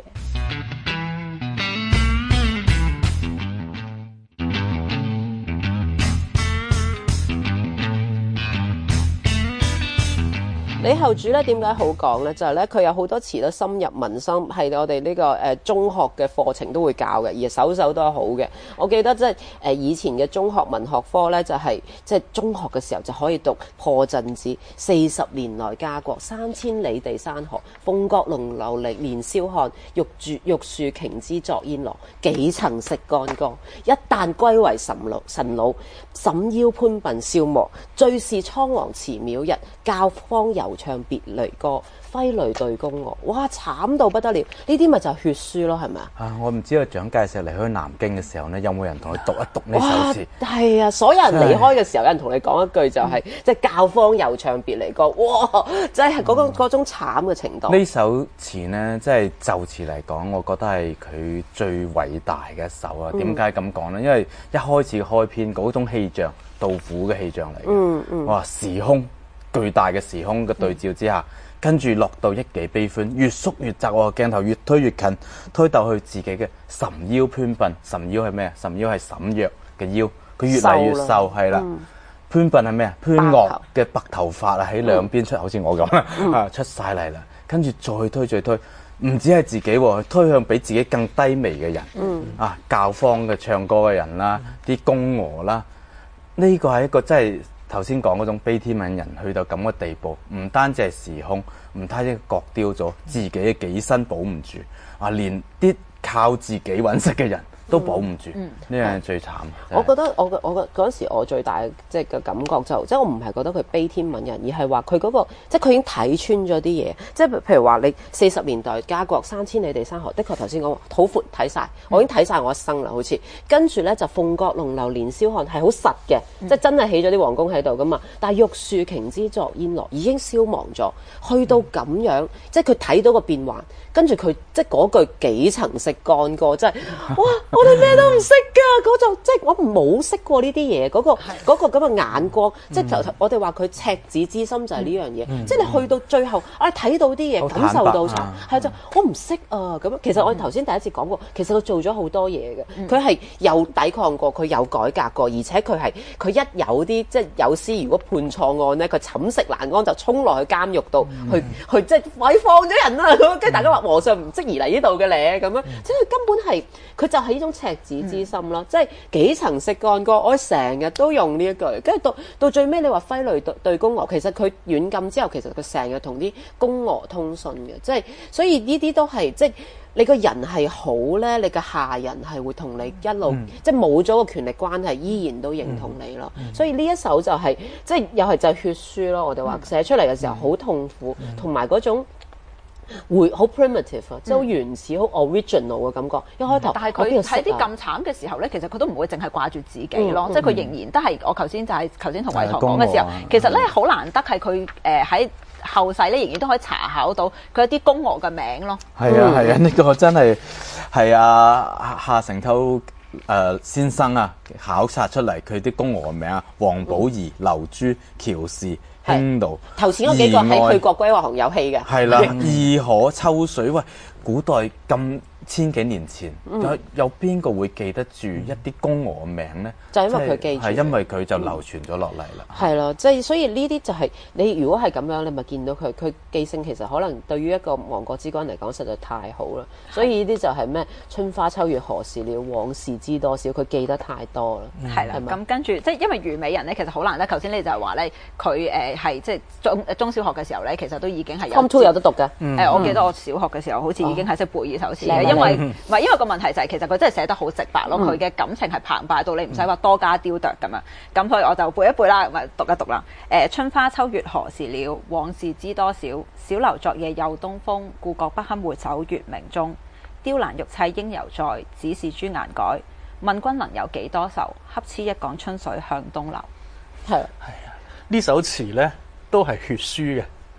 李後主咧點解好講咧？就係咧佢有好多詞都深入民心，係我哋呢、這個誒、呃、中學嘅課程都會教嘅，而首首都係好嘅。我記得即係誒以前嘅中學文學科咧，就係即係中學嘅時候就可以讀破陣子，四十年來家國，三千里地山河，鳳閣龍樓歷年霄漢，玉柱玉樹瓊枝作煙羅，幾曾識干戈？一旦歸為臣老，臣老審腰潘鬢笑磨，最是倉皇辭廟日，教坊遊唱別離歌，揮淚對宮娥。哇，慘到不得了！呢啲咪就係血書咯，係咪啊？ 啊，我唔知道蔣介石離開南京嘅時候咧，有冇人同佢讀一讀呢首詞？ 係啊，所有人離開嘅時候，有人同你講一句就係、是，即係、嗯、教坊遊唱別離歌。哇，真係嗰個嗰種慘嘅程度。 呢首詞呢，即係就詞嚟講，我覺得係佢最偉大嘅一首啊！點解咁講呢？因為一開始開篇嗰種氣象，杜甫嘅氣象嚟嘅。嗯嗯。哇，時空巨大嘅時空嘅對照之下。嗯，跟住落到一記悲歡，越縮越窄喎，鏡頭越推越近，推到去自己嘅岑腰潘鬢。岑腰係咩啊？岑腰係沈約嘅腰，佢越嚟越瘦，係啦。潘鬢係咩啊？潘岳嘅白頭髮啊，喺兩邊出，好似我咁啊，嗯、出晒嚟啦。跟住再推再推，唔止係自己喎，推向比自己更低微嘅人。嗯、啊，教坊嘅唱歌嘅人啦，啲宮娥啦，呢、這個係一個真係。頭先講嗰種悲天憫人去到咁嘅地步，唔單止係時空，唔單止割丟咗自己嘅己身保唔住，啊，連啲靠自己揾食嘅人都保唔住，呢樣係最慘。 我覺得我我嗰陣時我最大即係嘅感覺就即係我唔係覺得佢悲天憫人，而係話佢嗰個即係佢已經睇穿咗啲嘢。即係譬如話你四十年代家國三千里地山河，的確頭先講好闊睇晒，我已經睇晒我一生啦，好似跟住咧就鳳閣龍樓年霄漢係好實嘅，即係真係起咗啲皇宮喺度噶嘛。但係玉樹瓊枝作煙羅已經消亡咗，去到咁樣，即係佢睇到個變幻，跟住佢即係嗰句幾曾識干戈，即係哇！我哋咩都唔識㗎，嗰種即係我冇識過呢啲嘢，嗰、嗰個嗰、嗰個咁嘅眼光，嗯、即係就我哋話佢赤子之心就係呢樣嘢，嗯、即係你去到最後，我哋睇到啲嘢，感受到晒，係、啊、就我唔識啊咁。其實我哋頭先第一次講過，其實佢做咗好多嘢嘅，佢係有抵抗過，佢有改革過，而且佢係佢一有啲即係有司如果判錯案咧，佢寢食難安就衝落去監獄度、嗯、去去即係喂放咗人啦咁，跟住大家話皇上唔適宜嚟呢度嘅咧咁樣，即係佢根本係佢就係呢種赤子之心啦，嗯、即係幾曾識干戈，我成日都用呢一句，跟住到到最尾你話揮淚對對宮娥，其實佢軟禁之後，其實佢成日同啲宮娥通訊嘅，即係所以呢啲都係即係你個人係好咧，你嘅下人係會同你一路、嗯、即係冇咗個權力關係，依然都認同你咯。嗯、所以呢一首就係、是、即係又係就係血書咯。我哋話寫出嚟嘅時候好痛苦，同埋嗰種。會好 primitive 啊，即係好原始、好 original 嘅感覺。一開頭， 但係佢喺啲咁慘嘅時候咧，其實佢都唔會淨係掛住自己咯，即係佢仍然都係我頭先就係頭先同偉棠講嘅時候，其實咧好難得係佢誒喺後世咧，仍然都可以查考到佢一啲宮娥嘅名咯。 係啊係啊，呢個真係係啊夏承笏誒先生啊考察出嚟佢啲宮娥嘅名啊，王寶儀、劉珠、喬氏。興道頭前嗰幾個係去國歸華雄有戲嘅， 係啦，義可秋水。喂，古代咁千幾年前，嗯、有有邊個會記得住一啲宮娥嘅名咧？就因為佢記住，係因為佢就流傳咗落嚟啦。係咯、嗯，即係所以呢啲就係、是、你如果係咁樣，你咪見到佢佢記性其實可能對於一個亡國之君嚟講實在太好啦。所以呢啲就係咩春花秋月何時了，往事知多少，佢記得太多啦。係啦、嗯，咁跟住即係因為虞美人咧，其實好難得。頭先你就係話咧，佢誒係即係中中小學嘅時候咧，其實都已經係有。Form two 有得讀嘅。誒、嗯呃，我記得我小學嘅時候好似已經係識背呢首詞嘅，因為唔係因為個問題就係其實佢真係寫得好直白咯，佢嘅、嗯、感情係澎湃到你唔使話多加雕琢咁樣。咁所以我就背一背啦，咪讀一讀啦。誒、呃，春花秋月何時了？往事知多少？小樓昨夜又東風，故國不堪回首月明中。雕欄玉砌應猶在，只是朱顏改。問君能有幾多愁？恰似一江春水向東流。係係啊， 呢首詞咧都係血書嘅。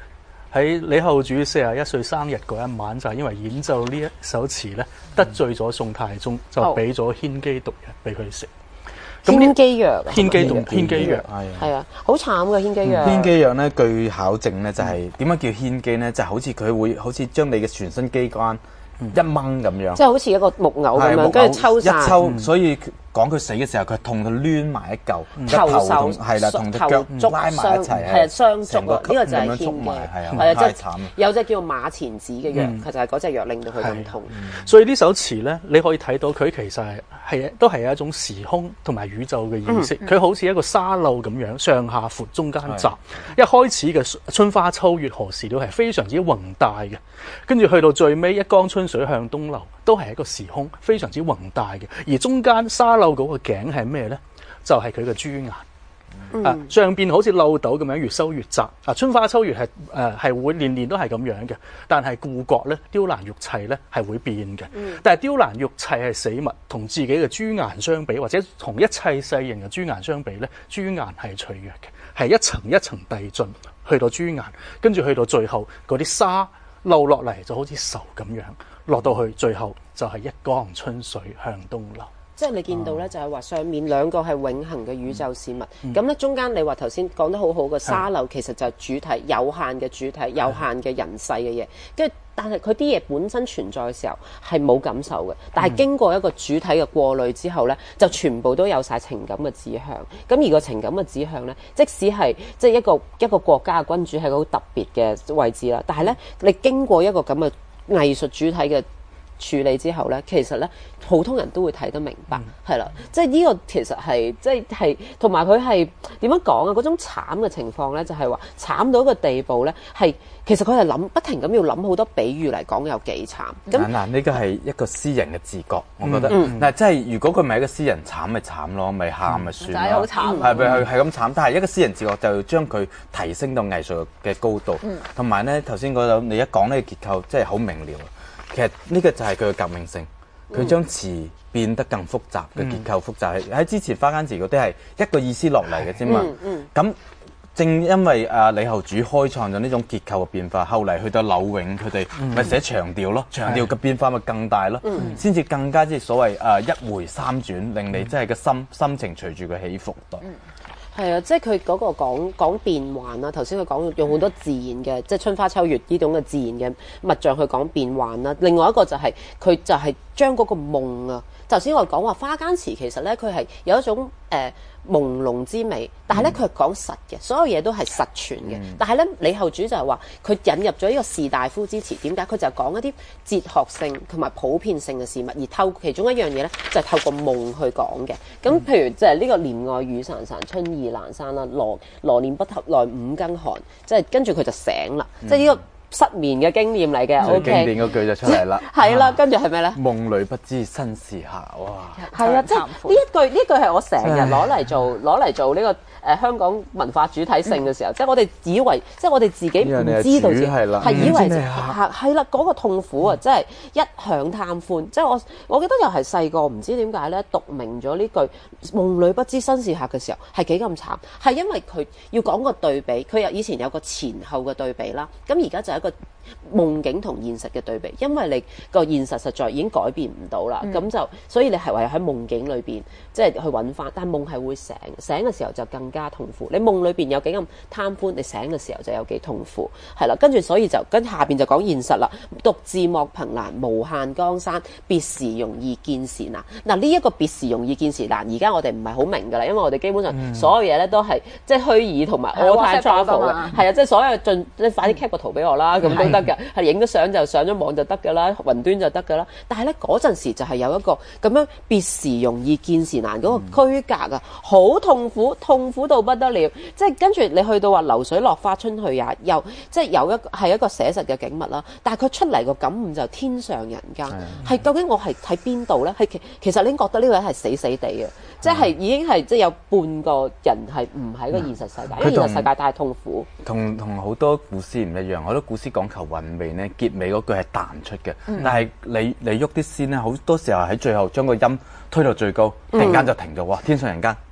喺李後主四十一歲生日嗰一晚，就係因為演奏呢一首詞咧，得罪咗宋太宗，就俾咗牽機毒藥俾佢食。 牽機藥， 牽機毒牽機藥係啊，好慘嘅牽機藥。 牽機藥咧，據考證咧就係點解叫牽機咧？就係好似佢會好似將你嘅全身機關一掹咁樣， 即係好似一個木偶咁樣，跟住抽晒。 一抽，所以講佢死嘅時候，佢痛到攣埋一嚿， 頭手係啦，同隻腳拉埋一齊， 係啊，雙足啊，呢個就係牽機， 係啊， 係啊， 太慘。 有隻叫馬錢子嘅藥，其實係嗰隻藥令到佢咁痛。 所以呢首詞咧，你可以睇到佢其實係係都係一種時空同埋宇宙嘅意識。佢好似一個沙漏咁樣，上下闊，中間窄。一開始嘅春花秋月何時了係非常之宏大嘅，跟住去到最尾一江春水向東流，都係一個時空非常之宏大嘅。而中間沙漏嗰個頸係咩咧？就係佢嘅珠顏。嗯、啊，上邊好似漏斗咁樣越收越窄。啊，春花秋月係誒係會年年都係咁樣嘅，但係故國咧雕欄玉砌咧係會變嘅。嗯、但係雕欄玉砌係死物，同自己嘅珠顏相比，或者同一切細型嘅珠顏相比咧，珠顏係脆弱嘅，係一層一層遞進，去到珠顏，跟住去到最後嗰啲沙漏落嚟就好似愁咁樣，落到去最後就係一江春水向東流。 即係你見到咧，就係話上面兩個係永恆嘅宇宙事物，咁咧、嗯、中間你話頭先講得好好嘅沙漏，其實就係主體有限嘅主體，有限嘅人世嘅嘢。跟住，但係佢啲嘢本身存在嘅時候係冇感受嘅，但係經過一個主體嘅過濾之後咧，就全部都有晒情感嘅指向。咁而個情感嘅指向咧，即使係即係一個一個國家嘅君主係個好特別嘅位置啦，但係咧你經過一個咁嘅藝術主體嘅處理之後咧，其實咧普通人都會睇得明白，係啦、嗯，即係呢個其實係即係係同埋佢係點樣講啊？嗰種慘嘅情況咧，就係話慘到一個地步咧，係其實佢係諗不停咁要諗好多比喻嚟講有幾慘。咁嗱，呢個係一個詩人嘅自覺，我覺得嗱，即係如果佢唔係一個詩人，慘咪慘咯，咪喊咪算咯， 就係好慘， 係咪係係咁慘？但係一個詩人自覺就要將佢提升到藝術嘅高度，同埋咧頭先嗰度你一講呢個結構，真係好明瞭。其實呢個就係佢嘅革命性，佢將詞變得更複雜嘅、嗯、結構複雜。喺之前花間詞嗰啲係一個意思落嚟嘅啫嘛。咁、嗯嗯、正因為啊李後主開創咗呢種結構嘅變化，後嚟去到柳永佢哋咪寫長調咯，長調嘅變化咪更大咯，先至、嗯、更加即係所謂啊一回三轉，令你真係個心心情隨住佢起伏咯。嗯係啊，即係佢嗰個講講變幻啦。頭先佢講用好多自然嘅，即係春花秋月呢種嘅自然嘅物象去講變幻啦。另外一個就係、是、佢就係將嗰個夢啊。頭先我講話花間詞其實咧，佢係有一種誒、呃、朦朧之美，但係咧佢係講實嘅，所有嘢都係實存嘅。嗯、但係咧李後主就係話佢引入咗呢個士大夫之詞，點解？佢就係講一啲哲學性同埋普遍性嘅事物，而透其中一樣嘢咧就係、是、透過夢去講嘅。咁譬如即係呢個簾外雨潺潺，春意闌珊啦，羅羅念不及待五更寒，即係跟住佢就醒啦，嗯、即係呢個失眠嘅經驗嚟嘅。O K， 經典嗰句就出嚟啦。 係啦，跟住係咩咧？ 夢裏不知身是客，哇！ 係啊，即係呢一句呢句係我成日攞嚟做攞嚟做呢、這個誒、呃、香港文化主體性嘅時候，嗯、即係我哋以為即係我哋自己唔知道自己係以為係係啦嗰個痛苦啊，即係一向貪歡。即係我我記得又係細個唔知點解咧讀明咗呢句夢裏不知身是客嘅時候係幾咁慘，係因為佢要講個對比，佢有以前有個前後嘅對比啦，咁而家就係一個夢境同現實嘅對比，因為你個現實實在已經改變唔到啦，咁、嗯、就所以你係唯有喺夢境裏邊即係去揾翻，但係夢係會醒，醒嘅時候就更加痛苦。你夢裏邊有幾咁貪歡，你醒嘅時候就有幾痛苦，係啦。跟住所以就跟下邊就講現實啦。獨自莫憑欄，無限江山，別時容易見時難。嗱呢一個別時容易見時難，而家我哋唔係好明㗎啦，因為我哋基本上所有嘢咧都係即係虛擬同埋 all time travel 嘅，係啊，即係所有盡你快啲 cap 個圖俾我啦，咁都得㗎，係影咗相就上咗網就得㗎啦，雲端就得㗎啦。但係咧嗰陣時就係有一個咁樣別時容易見時難嗰個區隔啊，好痛苦，痛苦到不得了。即係跟住你去到話流水落花春去也，又即係有一個係一個寫實嘅景物啦。但係佢出嚟個感悟就天上人間，係的究竟我係喺邊度咧？係其其實你已經覺得呢個人係死死地嘅，即係已經係即係有半個人係唔喺個現實世界，因為現實世界太痛苦。同同好多古詩唔一樣，好多古詩講求韻味咧，結尾嗰句係彈出嘅，嗯、但係你你喐啲仙咧，好多時候喺最後將個音推到最高，突然間就停咗，哇！天上人間停。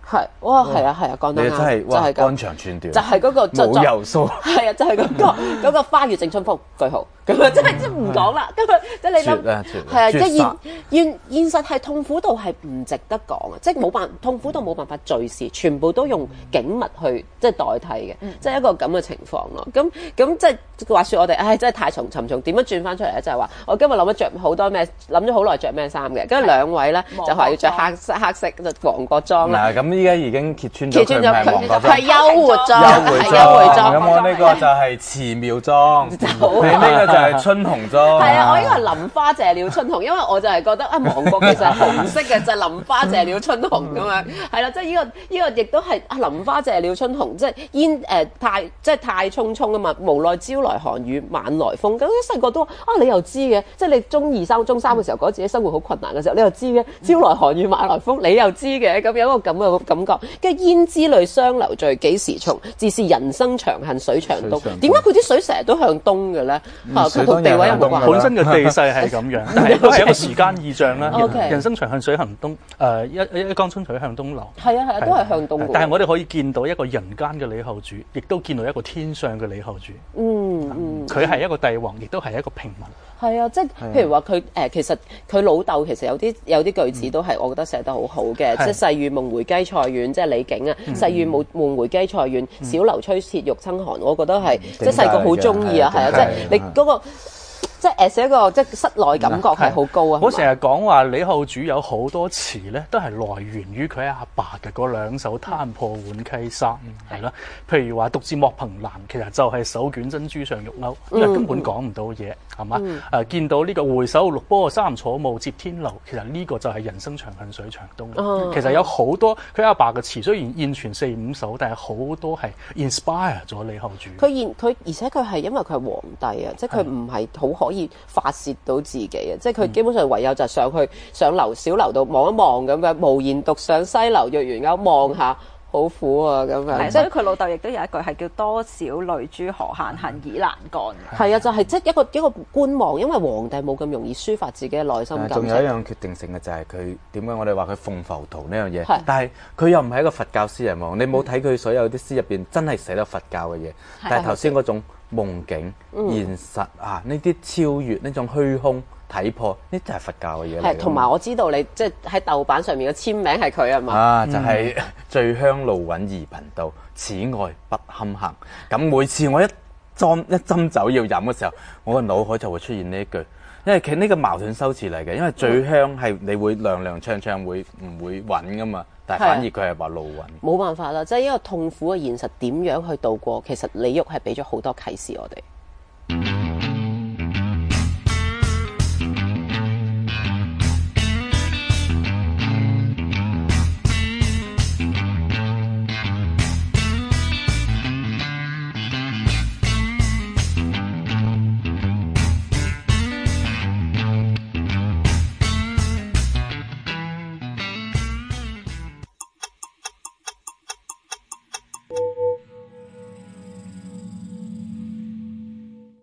係，哇，係啊，係啊，講得啱， 你真係哇就係咁肝腸寸斷， 就係嗰個冇油酥， 係啊，就係嗰個嗰個花月正春風句號，咁啊，即係即係唔講啦，咁啊，即係你諗絕啊絕啊係啊，即係現絕殺現現實係痛苦到係唔值得講啊，即係冇辦痛苦到冇辦法敘事，全部都用景物去即係代替嘅，即係一個咁嘅情況咯。咁咁即係話説我哋，唉，真係太重沉重，點樣轉翻出嚟咧？就係話我今日諗咗着好多咩，諗咗好耐着咩衫嘅，跟住兩位咧就話要着黑色黑色就黃國裝啦。 嗱，咁依家已經揭穿咗揭穿咗佢唔係黃國裝係憂活裝， 憂會係憂會裝。 咁我呢個就係慈妙裝，你呢個就係春紅裝。 係啊，我呢個係林花謝了春紅，因為我就係覺得啊，亡國其實係紅色嘅，就係林花謝了春紅咁樣。係啦，即係呢個呢個亦都係啊，林花謝了春紅，即係煙誒太即係太匆匆啊嘛，無奈朝來寒雨晚來風。咁細個都啊，你又知嘅，即係你中二三、中三嘅時候，覺得自己生活好困難嘅時候，你又知嘅，朝來寒雨晚來風，你又知嘅，咁有一個咁嘅感覺。跟住胭脂淚雙流聚幾時重？自是人生長恨水長東。點解佢啲水成日都向東嘅咧？啊，佢同地位有冇關係？ 本身嘅地勢係咁樣，但係都係一個時間意象啦。 Okay 人生長恨水向東，誒一一江春水向東流。 係啊係啊，都係向東嘅。 但係我哋可以見到一個人間嘅李後主，亦都見到一個天上嘅李後主。 嗯嗯， 佢係一個帝王，亦都係一個平民。 係啊，即係譬如話佢誒，其實佢老豆其實有啲有啲句子都係我覺得寫得好好嘅，即係細雨夢回雞菜遠，即係李景啊，細雨夢夢回雞菜遠，小樓吹切玉罉寒，我覺得係即係細個好中意啊，係啊，即係你嗰個。即係誒寫一個即係室內感覺係好高啊！ 我成日講話李後主有好多詞咧，都係來源於佢阿爸嘅嗰兩首《攤破浣溪沙》係啦。譬如話獨自莫憑欄，其實就係手捲珍珠上玉鈎，因為根本講唔到嘢係嘛？誒見到呢個回首六波三楚暮接天流，其實呢個就係人生長恨水長東。其實有好多佢阿爸嘅詞，雖然現存四五首，但係好多係 inspire 咗李後主。 佢現佢而且佢係因為佢係皇帝啊，即係佢唔係好可以發泄到自己啊！即係佢基本上唯有就上去上樓小樓度望一望咁樣，無言獨上西樓月圓鈎，望下好苦啊咁樣。 係，所以佢老豆亦都有一句係叫多少淚珠河限恨已難乾。 係啊，就係即係一個一個觀望，因為皇帝冇咁容易抒發自己嘅內心感情。 仲有一樣決定性嘅就係佢點解我哋話佢鳳浮圖呢樣嘢， 係但係佢又唔係一個佛教詩人喎。你冇睇佢所有啲詩入邊真係寫到佛教嘅嘢，但係頭先嗰種夢境、現實啊，呢啲超越呢種虛空睇破，呢就係佛教嘅嘢嚟。 係，同埋我知道你即係喺豆瓣上面嘅簽名係佢啊嘛。 啊，就係、是、醉香路揾宜頻道，此外不堪行。咁每次我一裝一斟酒要飲嘅時候，我個腦海就會出現呢一句。因為其實呢個矛盾修辭嚟嘅，因為醉香係你會踉踉蹌蹌會唔會穩噶嘛，但係反而佢係話路穩。 冇辦法啦，即係一個痛苦嘅現實點樣去度過，其實李煜係俾咗好多啟示我哋。